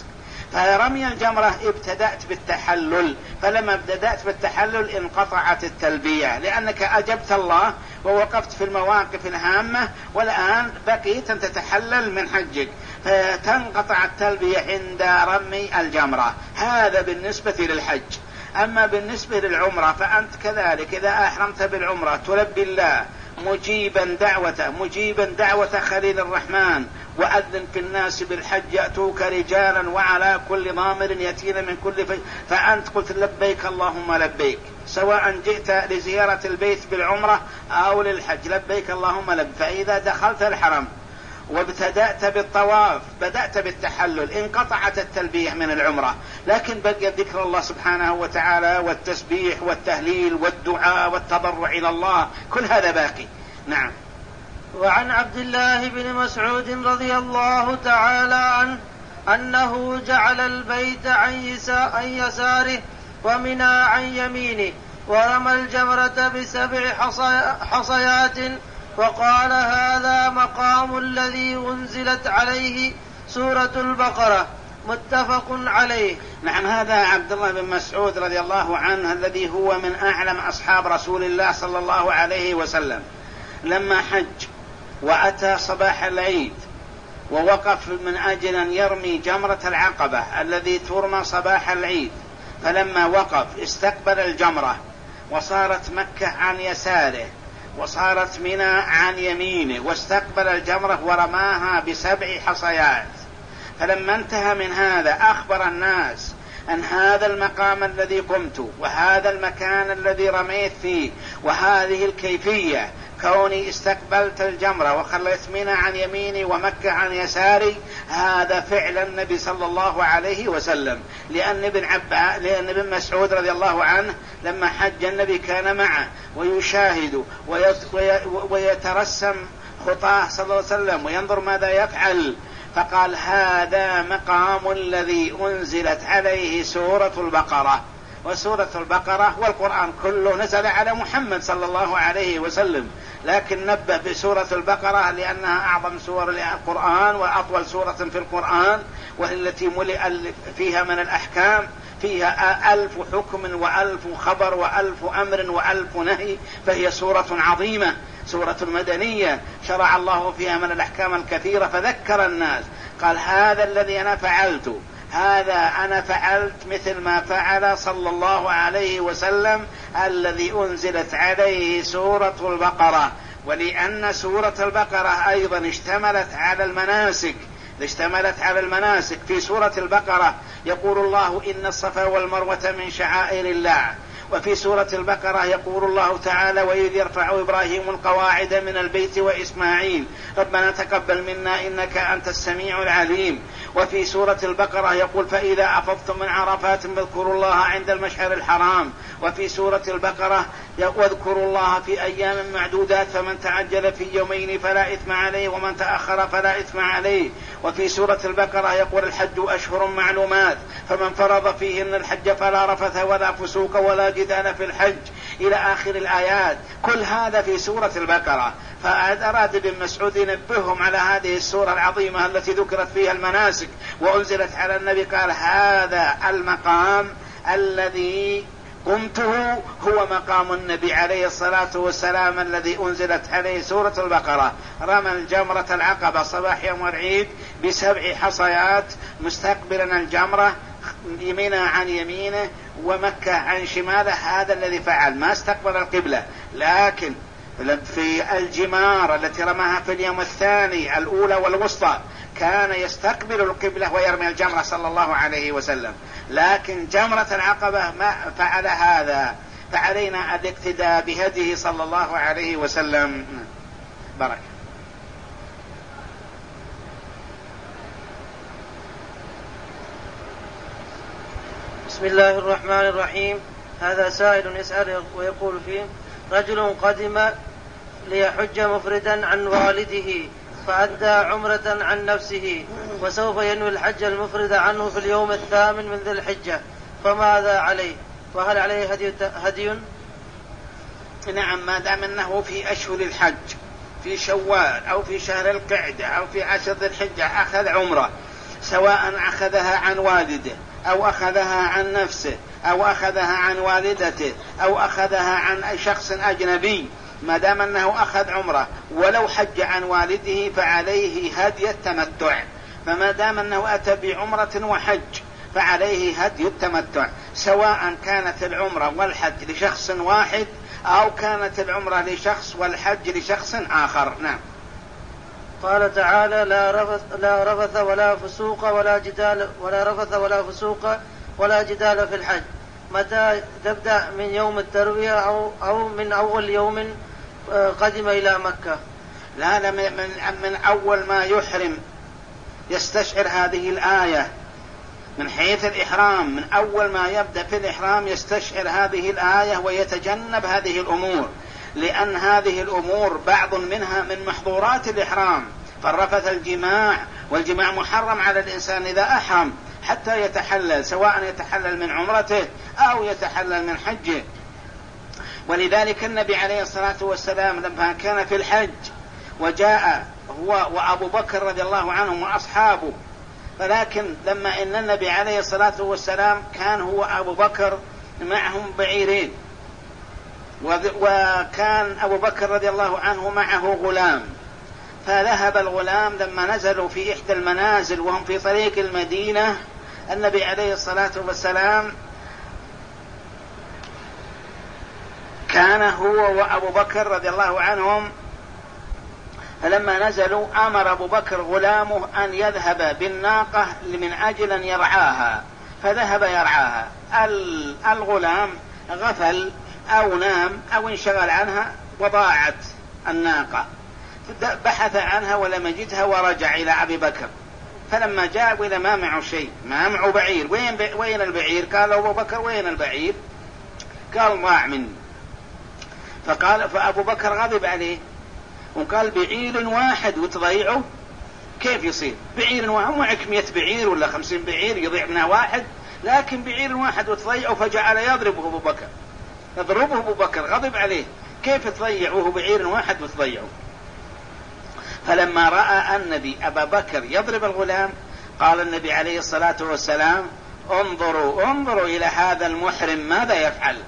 فرمي الجمرة ابتدأت بالتحلل، فلما ابتدأت بالتحلل انقطعت التلبية، لأنك أجبت الله ووقفت في المواقف الهامة، والآن بقيت أن تتحلل من حجك، فتنقطع التلبية عند رمي الجمرة. هذا بالنسبة للحج. أما بالنسبة للعمرة فأنت كذلك إذا أحرمت بالعمرة تلبي الله مجيبا دعوة مجيبا دعوة خليل الرحمن، وأذن في الناس بالحج يأتوك رجالا وعلى كل ضامر يأتين من كل في... فأنت قلت لبيك اللهم لبيك، سواء جئت لزيارة البيت بالعمرة أو للحج لبيك اللهم لبيك. فإذا دخلت الحرم وابتدأت بالطواف بدأت بالتحلل انقطعت التلبية من العمرة، لكن بقي ذكر الله سبحانه وتعالى والتسبيح والتهليل والدعاء والتضرع إلى الله، كل هذا باقي. نعم. وعن عبد الله بن مسعود رضي الله تعالى عنه أنه جعل البيت عن يساره ومنى عن يمينه، ورمى الجمرة بسبع حصيات، وقال هذا مقام الذي أنزلت عليه سورة البقرة، متفق عليه. نعم. هذا عبد الله بن مسعود رضي الله عنه الذي هو من أعلم أصحاب رسول الله صلى الله عليه وسلم، لما حج وأتى صباح العيد ووقف من أجل أن يرمي جمرة العقبة الذي ترمى صباح العيد، فلما وقف استقبل الجمرة وصارت مكة عن يساره وصارت منى عن يمينه، واستقبل الجمرة ورماها بسبع حصيات. فلما انتهى من هذا أخبر الناس أن هذا المقام الذي قمت وهذا المكان الذي رميت فيه وهذه الكيفية، كوني استقبلت الجمرة وخليت منى عن يميني ومكة عن يساري، هذا فعل النبي صلى الله عليه وسلم. لأن ابن عباس لأن ابن مسعود رضي الله عنه لما حج النبي كان معه ويشاهد ويترسم خطاه صلى الله عليه وسلم وينظر ماذا يفعل، فقال هذا مقام الذي أنزلت عليه سورة البقرة. وسورة البقرة والقرآن كله نزل على محمد صلى الله عليه وسلم، لكن نبه بسورة البقرة لأنها أعظم سور القرآن وأطول سورة في القرآن، وهي التي ملئ فيها من الأحكام، فيها ألف حكم وألف خبر وألف أمر وألف نهي، فهي سورة عظيمة، سورة مدنية شرع الله فيها من الأحكام الكثيرة. فذكر الناس قال هذا الذي أنا فعلت، هذا أنا فعلت مثل ما فعل صلى الله عليه وسلم الذي أنزلت عليه سورة البقرة. ولأن سورة البقرة أيضا اشتملت على المناسك اشتملت على المناسك في سورة البقرة يقول الله إن الصفا والمروة من شعائر الله، وفي سورة البقرة يقول الله تعالى وإذ يرفع إبراهيم القواعد من البيت وإسماعيل ربنا تقبل منا إنك أنت السميع العليم. وفي سورة البقرة يقول فإذا أفضتم من عرفات فاذكروا الله عند المشعر الحرام. وفي سورة البقرة واذكروا الله في أيام معدودات فمن تعجل في يومين فلا إثم عليه ومن تأخر فلا إثم عليه. وفي سورة البقرة يقول الحج أشهر معلومات فمن فرض فيهن الحج فلا رفث ولا فسوق ولا جدال في الحج إلى آخر الآيات. كل هذا في سورة البقرة. فأراد ابن مسعود ينبههم على هذه السورة العظيمة التي ذكرت فيها المناسك وأنزلت على النبي، قال هذا المقام الذي قمته هو مقام النبي عليه الصلاة والسلام الذي أنزلت عليه سورة البقرة. رمى الجمرة العقبة صباح يوم العيد بسبع حصيات مستقبلا الجمرة، يمينه عن يمينه ومكة عن شماله. هذا الذي فعل، ما استقبل القبلة، لكن في الجمار التي رماها في اليوم الثاني الأولى والوسطى كان يستقبل القبلة ويرمي الجمرة صلى الله عليه وسلم. لكن جمرة العقبة ما فعل هذا، فعلينا الاقتداء بهديه صلى الله عليه وسلم. بركة. بسم الله الرحمن الرحيم. هذا سائل يسأل ويقول فيه رجل قدم ليحج مفردا عن والده فأدى عمرة عن نفسه وسوف ينوي الحج المفرد عنه في اليوم الثامن من ذي الحجة، فماذا عليه؟ وهل عليه هدي, هدي؟ نعم، ما دام أنه في أشهر الحج في شوال أو في شهر القعدة أو في عشر ذي الحجة أخذ عمرة سواء أخذها عن والده أو أخذها عن نفسه أو أخذها عن والدته أو أخذها عن شخص أجنبي، ما دام أنه أخذ عمره ولو حج عن والده فعليه هدي التمتع. فما دام أنه أتى بعمرة وحج فعليه هدي التمتع، سواء كانت العمرة والحج لشخص واحد أو كانت العمرة لشخص والحج لشخص آخر. نعم. قال تعالى: لا رفث, لا رفث ولا فسوق ولا جدال ولا رفث ولا فسوق ولا جدال في الحج. متى تبدأ؟ من يوم التروية أو, أو من أول يوم قدم إلى مكة؟ لا, لا من, من أول ما يحرم يستشعر هذه الآية من حيث الإحرام، من أول ما يبدأ في الإحرام يستشعر هذه الآية ويتجنب هذه الأمور، لأن هذه الأمور بعض منها من محظورات الإحرام. فالرفث الجماع، والجماع محرم على الإنسان إذا أحرم حتى يتحلل، سواء يتحلل من عمرته أو يتحلل من حجه. ولذلك النبي عليه الصلاة والسلام لما كان في الحج وجاء هو وأبو بكر رضي الله عنهم وأصحابه، فلكن لما إن النبي عليه الصلاة والسلام كان هو أبو بكر معهم بعيرين، وكان أبو بكر رضي الله عنه معه غلام، فذهب الغلام لما نزلوا في إحدى المنازل وهم في طريق المدينة، النبي عليه الصلاة والسلام كان هو وأبو بكر رضي الله عنهم، فلما نزلوا أمر أبو بكر غلامه أن يذهب بالناقة من أجل أن يرعاها، فذهب يرعاها. الغلام غفل أو نام أو انشغل عنها وضاعت الناقة، بحث عنها ولم يجدها ورجع إلى أبي بكر، فلما جاء إلى ما معه شيء، ما معه بعير، وين, وين البعير؟ قال أبو بكر: وين البعير؟ قال: ضاع مني. فقال فأبو بكر غضب عليه وقال: بعير واحد وتضيعه كيف يصير؟ بعير واحد معك مئة بعير ولا خمسين بعير يضيع منها واحد، لكن بعير واحد وتضيعه. فجعل يضربه أبو بكر، يضربه أبو بكر، غضب عليه: كيف تضيعوه بعير واحد وتضيعه؟ فلما رأى النبي أبا بكر يضرب الغلام قال النبي عليه الصلاة والسلام: انظروا انظروا إلى هذا المحرم ماذا يفعل،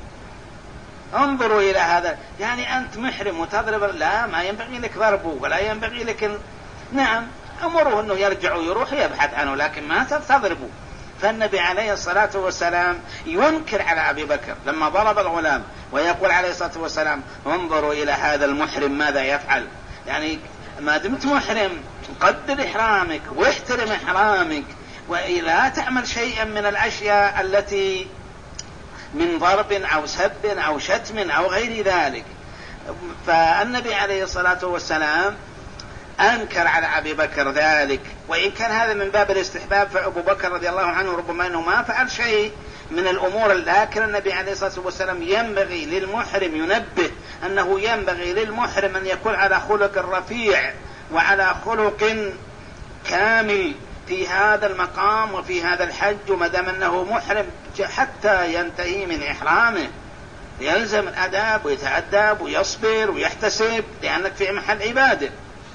انظروا إلى هذا، يعني أنت محرم وتضرب، لا ما ينبغي لك ضربه ولا ينبغي لك ن... نعم أمره أنه يرجع ويروح يبحث عنه، لكن ما تضربه. فالنبي عليه الصلاة والسلام ينكر على أبي بكر لما ضرب الغلام، ويقول عليه الصلاة والسلام: انظروا إلى هذا المحرم ماذا يفعل، يعني ما دمت محرم قدر إحرامك واحترم إحرامك، ولا تعمل شيئا من الأشياء التي من ضرب أو سب أو شتم أو غير ذلك. فالنبي عليه الصلاة والسلام أنكر على أبي بكر ذلك، وإن كان هذا من باب الاستحباب، فأبو بكر رضي الله عنه ربما أنه ما فعل شيء من الأمور، لكن النبي عليه الصلاة والسلام ينبغي للمحرم، ينبه أنه ينبغي للمحرم أن يكون على خلق رفيع وعلى خلق كامل في هذا المقام وفي هذا الحج، وما دام أنه محرم حتى ينتهي من إحرامه يلزم الأداب ويتأدب ويصبر ويحتسب، لأنك في محل عباده.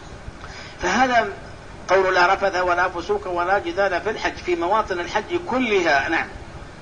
فهذا قول لا رفث ولا فسوق ولا جدال في الحج في مواطن الحج كلها. نعم.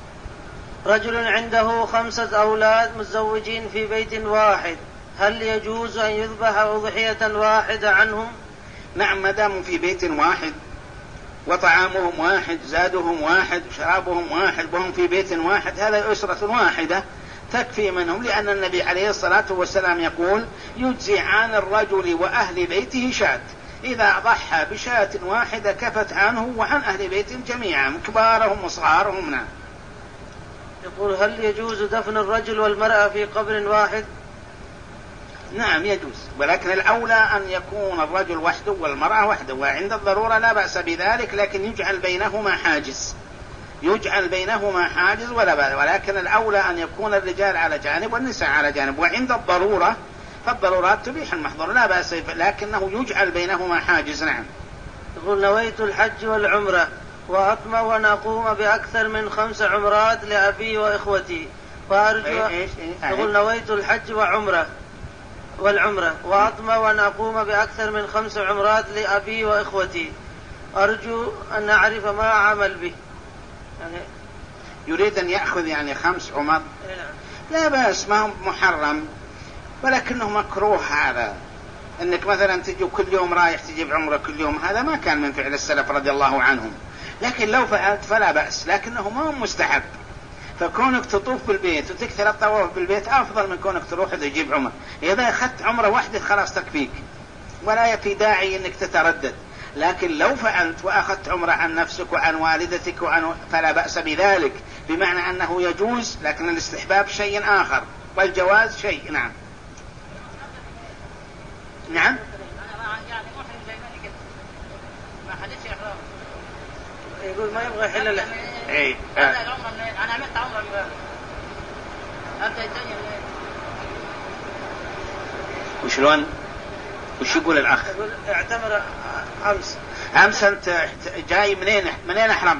رجل عنده خمسة أولاد متزوجين في بيت واحد، هل يجوز أن يذبح أضحية واحدة عنهم؟ نعم، ما داموا في بيت واحد وطعامهم واحد، زادهم واحد، شرابهم واحد، وهم في بيت واحد، هذا أسرة واحدة تكفي منهم، لأن النبي عليه الصلاة والسلام يقول: يجزي عن الرجل وأهل بيته شاة، إذا ضحى بشاة واحدة كفت عنه وعن أهل بيته جميعا كبارهم وصغارهم. نعم. يقول: هل يجوز دفن الرجل والمرأة في قبر واحد؟ نعم يجوز، ولكن الأولى أن يكون الرجل وحده والمرأة وحده، وعند الضرورة لا بأس بذلك، لكن يجعل بينهما حاجز، يجعل بينهما حاجز ولا بأس، ولكن الأولى أن يكون الرجال على جانب والنساء على جانب، وعند الضرورة فالضرورات تبيح المحظور لا بأس، لكنه يجعل بينهما حاجز. نعم. يقول: نويت الحج والعمرة وأطمع أن أقوم بأكثر من خمس عمرات لأبي وإخوتي، وأرجو إيه إيه إيه يقول: نويت الحج وعمرة والعمرة وأطمع أن أقوم بأكثر من خمس عمرات لأبي وإخوتي، أرجو أن أعرف ما أعمل به. يعني يريد أن يأخذ يعني خمس عمر. لا بأس، ما هو محرم، ولكنه مكروه هذا، أنك مثلا تجي كل يوم رايح تجيب عمره كل يوم، هذا ما كان من فعل السلف رضي الله عنهم. لكن لو فعلت فلا بأس، لكنه ما هو مستحب. فكونك تطوف بالبيت وتكثر الطواف بالبيت أفضل من كونك تروح تجيب عمره. إذا أخذت عمره واحدة خلاص تكفيك، ولا في داعي أنك تتردد. لكن لو فعلت وأخذت عمره عن نفسك وعن والدتك وعن فلا بأس بذلك، بمعنى أنه يجوز، لكن الاستحباب شيء آخر والجواز شيء. نعم نعم. يقول ما يبغى يحل له. اي انا عملت عمره ابدا الدنيا. وشلون؟ وش يقول الأخ؟ يقول اعتمر أمس. أمس أنت جاي منين؟ منين أحرمت؟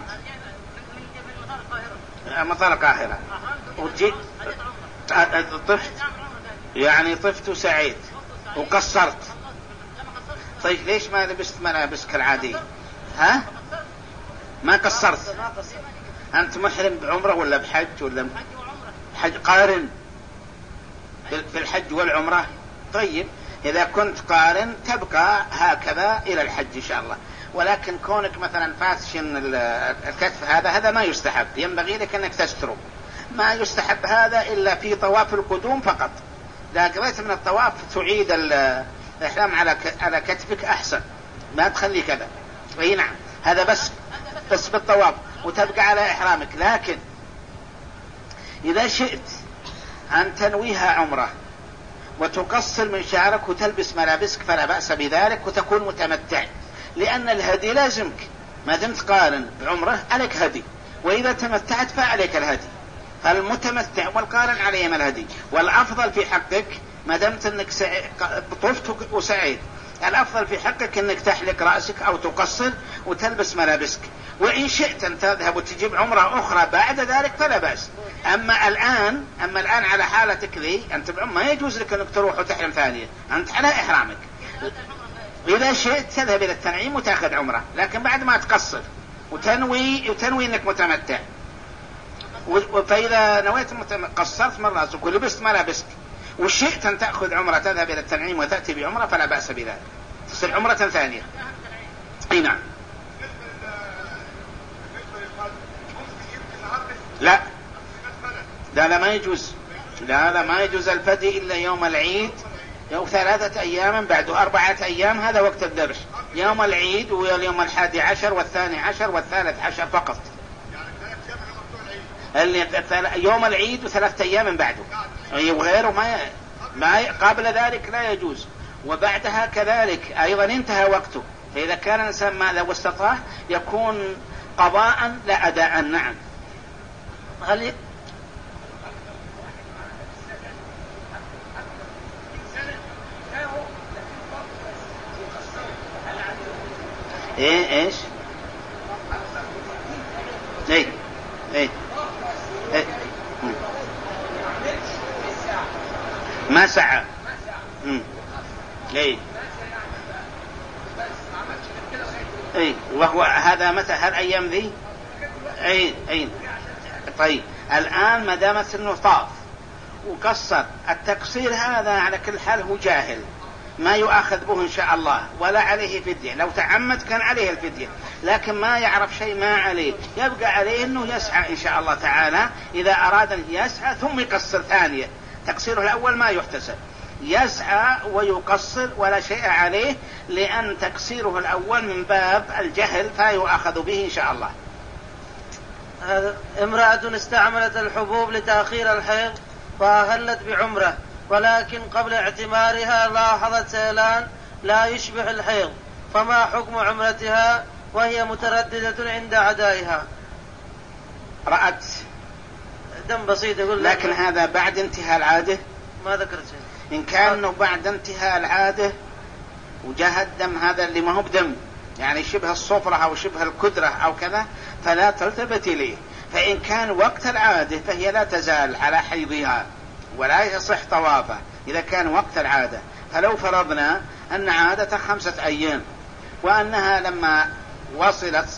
من مطار القاهرة. وجيت طفت يعني طفت وسعيت وقصرت. طيب ليش ما لبست ملابسك العادية؟ ها؟ ما قصرت؟ أنت محرم بعمرة ولا بحج ولا حج قارن في الحج والعمرة؟ طيب إذا كنت قارن تبقى هكذا إلى الحج إن شاء الله. ولكن كونك مثلا فاتشن الكتف هذا هذا ما يستحب، ينبغي لك أنك تستره. ما يستحب هذا إلا في طواف القدوم فقط. إذا قضيت من الطواف تعيد الإحرام على على كتفك أحسن، ما تخلي كذا. أي نعم، هذا بس بس بالطواف وتبقى على إحرامك. لكن إذا شئت أن تنويها عمره وتقصر من شعرك وتلبس ملابسك فلا بأس بذلك، وتكون متمتع، لأن الهدي لازمك. ما دمت قارن بعمره عليك هدي، وإذا تمتعت فعليك الهدي. فالمتمتع والقارن عليهم الهدي. والأفضل في حقك ما دمت أنك طفت وسعيد، الأفضل في حقك أنك تحلق رأسك أو تقصر وتلبس ملابسك. وإن شئت أن تذهب وتجيب عمرة أخرى بعد ذلك فلا بأس. أما الآن أما الآن على حالتك ذي أنت بعمر ما يجوز لك أنك تروح وتحرم ثانية، أنت على إحرامك. إذا شئت تذهب إلى التنعيم وتأخذ عمرة، لكن بعد ما تقصر وتنوي وتنوي أنك متمتع. فإذا نويت قصرت من رأسك ولبست ملابسك وشئت أن تأخذ عمرة تذهب إلى التنعيم وتأتي بعمرة فلا بأس بذلك، تصير عمرة ثانية. أي نعم. لا لا لا ما يجوز، لا لا ما يجوز الفدي إلا يوم العيد، يوم ثلاثة أيام بعده أربعة أيام، هذا وقت الذبح. يوم العيد واليوم الحادي عشر والثاني عشر والثالث عشر فقط. يوم العيد وثلاثة أيام بعده، وغيره ما ما قبل ذلك لا يجوز. وبعدها كذلك أيضا انتهى وقته. فإذا كان الإنسان ما لو استطاع يكون قضاء لا أداء. نعم. هل ي... ايه ايش ايه ايه, إيه. ما سعى ايه ايه وهو هذا متى هالايام ذي ايه ايه. طيب الان ما دامت انه طاف وقصر، التقصير هذا على كل حال هو جاهل، ما يؤاخذ به إن شاء الله ولا عليه فدية. لو تعمد كان عليه الفدية، لكن ما يعرف شيء ما عليه، يبقى عليه أنه يسعى إن شاء الله تعالى. إذا أراد أن يسعى ثم يقصر ثانية، تقصيره الأول ما يحتسب، يسعى ويقصر ولا شيء عليه، لأن تقصيره الأول من باب الجهل فيؤاخذ به إن شاء الله. امرأة استعملت الحبوب لتأخير الحيض فأهلت بعمرة، ولكن قبل اعتمارها لاحظت سيلان لا يشبه الحيض، فما حكم عمرتها وهي مترددة عند عدائها؟ رأت دم بسيط يقول، لكن هذا بعد انتهاء العادة. ما ذكرت شيء. إن كان بعد انتهاء العادة وجاء الدم هذا اللي ما هو بدم، يعني شبه الصفرة أو شبه الكدرة أو كذا، فلا تلتفت إليه. فإن كان وقت العادة فهي لا تزال على حيضها ولا يصح طوافه إذا كان وقت العادة. فلو فرضنا أن عادة خمسة أيام وأنها لما وصلت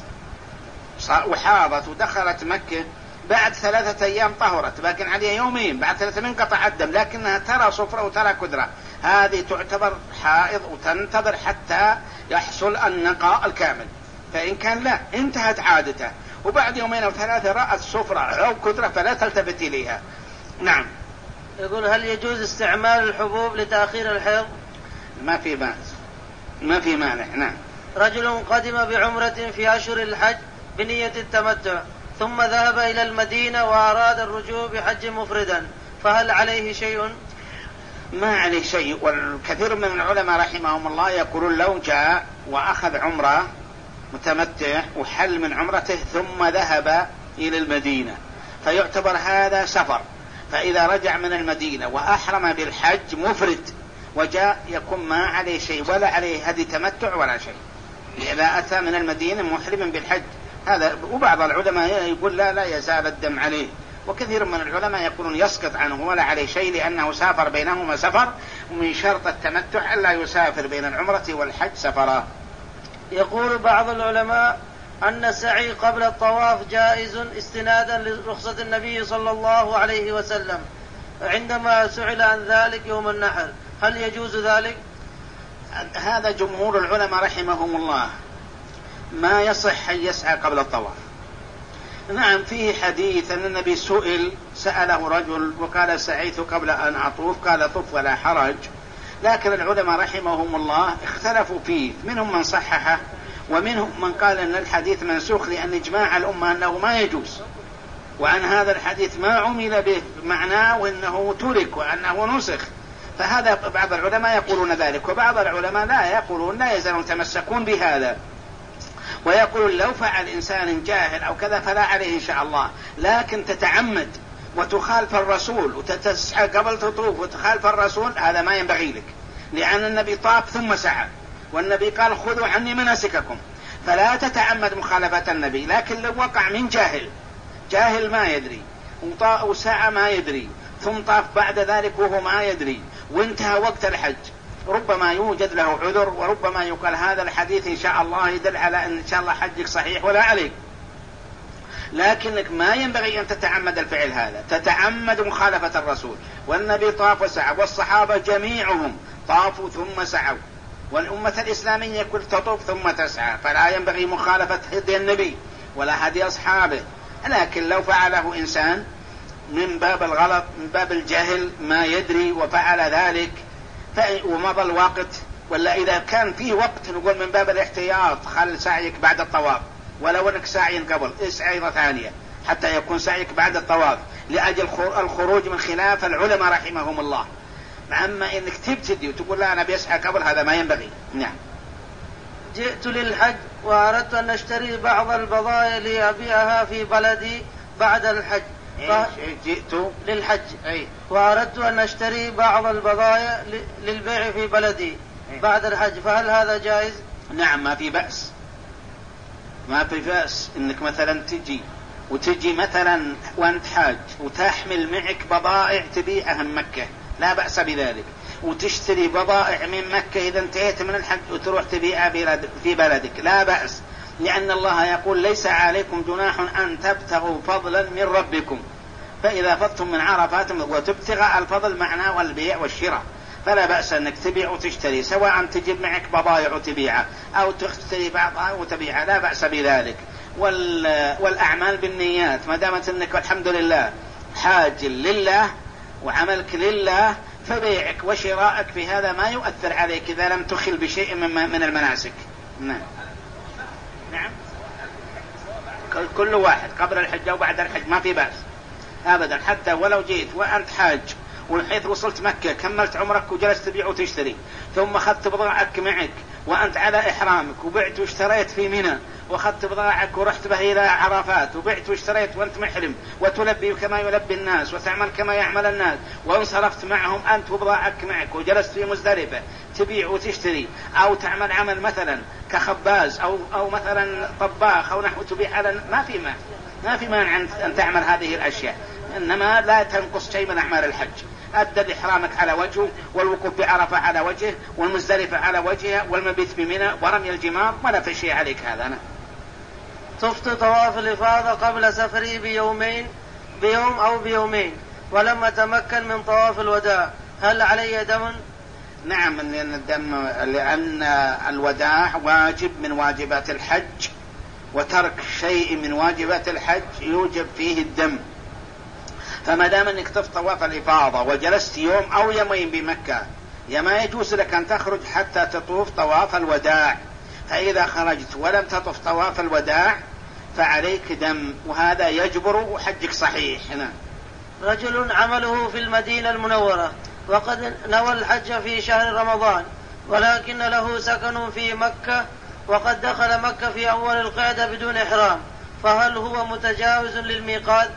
وحاضت ودخلت مكة بعد ثلاثة أيام طهرت، لكن عليها يومين بعد ثلاثة من قطع الدم، لكنها ترى صفرة وترى كدرة، هذه تعتبر حائض وتنتظر حتى يحصل النقاء الكامل. فإن كان لا انتهت عادته وبعد يومين أو ثلاثة رأت صفرة أو كدرة فلا تلتفت إليها. نعم. يقول هل يجوز استعمال الحبوب لتأخير الحيض؟ ما في بأس، ما في مانع. نعم. رجل قدم بعمرة في أشهر الحج بنية التمتع ثم ذهب إلى المدينة وأراد الرجوع بحج مفردا، فهل عليه شيء؟ ما عليه شيء، والكثير من العلماء رحمهم الله يقولون لو جاء وأخذ عمرة متمتع وحل من عمرته ثم ذهب إلى المدينة فيعتبر هذا سفر، فإذا رجع من المدينة وأحرم بالحج مفرد وجاء يكون ما عليه شيء ولا عليه هدي تمتع ولا شيء، إذا أتى من المدينة محرم بالحج هذا. وبعض العلماء يقول لا لا يزال الدم عليه، وكثير من العلماء يقولون يسقط عنه ولا عليه شيء لأنه سافر بينهما سفر، ومن شرط التمتع ألا يسافر بين العمرة والحج سفرا. يقول بعض العلماء أن السعي قبل الطواف جائز استنادا لرخصة النبي صلى الله عليه وسلم عندما سئل عن ذلك يوم النحر، هل يجوز ذلك؟ هذا جمهور العلماء رحمهم الله ما يصح أن يسعى قبل الطواف. نعم فيه حديث أن النبي سئل سأله رجل وقال سعيت قبل أن أطوف قال طف ولا حرج، لكن العلماء رحمهم الله اختلفوا فيه، منهم من صححه ومنهم من قال أن الحديث منسوخ لأن إجماع الأمة أنه ما يجوز، وأن هذا الحديث ما عمل به معناه وأنه ترك وأنه نسخ. فهذا بعض العلماء يقولون ذلك، وبعض العلماء لا يقولون لا يزالون تمسكون بهذا ويقول لو فعل إنسان جاهل أو كذا فلا عليه إن شاء الله، لكن تتعمد وتخالف الرسول وتتسعى قبل تطوف وتخالف الرسول هذا ما ينبغي لك، لأن النبي طاف ثم سعى والنبي قال خذوا عني مناسككم، فلا تتعمد مخالفة النبي. لكن لو وقع من جاهل جاهل ما يدري وسعى ما يدري ثم طاف بعد ذلك وهو ما يدري وانتهى وقت الحج ربما يوجد له عذر، وربما يقال هذا الحديث إن شاء الله يدل على أن إن شاء الله حجك صحيح ولا عليك، لكنك ما ينبغي أن تتعمد الفعل هذا، تتعمد مخالفة الرسول. والنبي طاف وسعى والصحابة جميعهم طافوا ثم سعوا، والأمة الإسلامية كل تطوف ثم تسعى، فلا ينبغي مخالفة هدي النبي ولا هدي أصحابه. لكن لو فعله إنسان من باب الغلط من باب الجهل ما يدري وفعل ذلك ومضى الوقت، ولا إذا كان فيه وقت نقول من باب الاحتياط خل سعيك بعد الطواف، ولو أنك سعي قبل اسعي ثانية حتى يكون سعيك بعد الطواف لأجل الخروج من خلاف العلماء رحمهم الله. أما إنك تبتدي وتقول لا أنا بيسعى قبل هذا ما ينبغي. نعم. جئت للحج وأردت أن أشتري بعض البضائع لأبيعها في بلدي بعد الحج. ف... جئت للحج أي. وأردت أن أشتري بعض البضائع للبيع في بلدي أي. بعد الحج، فهل هذا جائز؟ نعم ما في بأس، ما في بأس إنك مثلا تجي وتجي مثلا وأنت حاج وتحمل معك بضائع تبيعها من مكة لا بأس بذلك، وتشتري بضائع من مكة إذا انتهيت من الحج وتروح تبيعها في بلدك لا بأس، لأن الله يقول ليس عليكم جناح أن تبتغوا فضلا من ربكم فإذا فضتم من عرفات، وتبتغى الفضل معناه والبيع والشراء، فلا بأس أنك تبيع وتشتري سواء تجيب معك بضائع وتبيعها أو تشتري بعضها وتبيعها لا بأس بذلك. والأعمال بالنيات ما دامت أنك الحمد لله حاج لله وعملك لله فبيعك وشراءك في هذا ما يؤثر عليك إذا لم تخل بشيء من المناسك. نعم. نعم كل واحد قبل الحج أو بعد الحج ما في بأس أبدا، حتى ولو جيت وأنت حاج وحيث وصلت مكة كملت عمرك وجلست تبيع وتشتري ثم أخذت بضاعك معك وأنت على إحرامك وبعت واشتريت في منى وأخذت بضاعك ورحت به إلى عرفات وبعت واشتريت وأنت محرم وتلبي كما يلبي الناس وتعمل كما يعمل الناس وانصرفت معهم أنت وبضاعك معك وجلست في مزدلفة تبيع وتشتري أو تعمل عمل مثلا كخباز أو أو مثلا طباخ أو نحو تبيع على ما في ما ما في مانع أن تعمل هذه الأشياء، إنما لا تنقص شيء من أعمال الحج. أدى إحرامك على وجهه والوقوف بعرفة على وجهه والمزدلفة على وجهها والمبيت بمنى ورمي الجمار ولا في شيء عليك هذا. أنا طفت طواف الإفاضة قبل سفري بيومين بيوم أو بيومين ولم أتمكن من طواف الوداع، هل علي دم؟ نعم، لأن الدم لأن الوداع واجب من واجبات الحج، وترك شيء من واجبات الحج يوجب فيه الدم. فما دام أنك طفت طواف الإفاضة وجلست يوم أو يومين بمكة، ما يجوز لك أن تخرج حتى تطوف طواف الوداع. فإذا خرجت ولم تطف طواف الوداع فعليك دم، وهذا يجبر وحجك صحيح. هنا رجل عمله في المدينة المنورة وقد نوى الحج في شهر رمضان، ولكن له سكن في مكة وقد دخل مكة في أول القعدة بدون إحرام، فهل هو متجاوز للميقات؟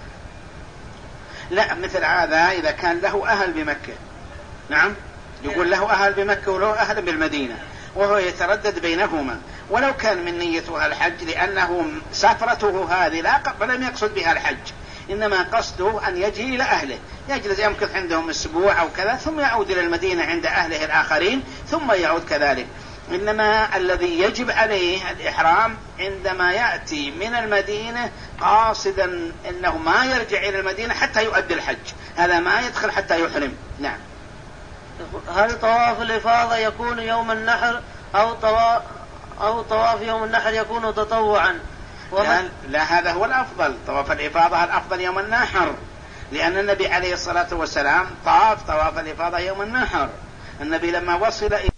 لا، مثل هذا إذا كان له أهل بمكة. نعم، يقول له أهل بمكة وله أهل بالمدينة وهو يتردد بينهما، ولو كان من نيته الحج، لأنه سفرته هذه لا لم يقصد بها الحج، إنما قصده أن يجي إلى أهله، يجلس يمكث عندهم أسبوع أو كذا ثم يعود إلى المدينة عند أهله الآخرين ثم يعود كذلك. إنما الذي يجب عليه الإحرام عندما يأتي من المدينة قاصدا أنه ما يرجع إلى المدينة حتى يؤدي الحج، هذا ما يدخل حتى يحرم. نعم. هل طواف الإفاضة يكون يوم النحر أو طواف أو طواف يوم النحر يكون تطوعا؟ لا, لا، هذا هو الأفضل. طواف الإفاضة الأفضل يوم النحر، لأن النبي عليه الصلاة والسلام طاف طواف الإفاضة يوم النحر. النبي لما وصل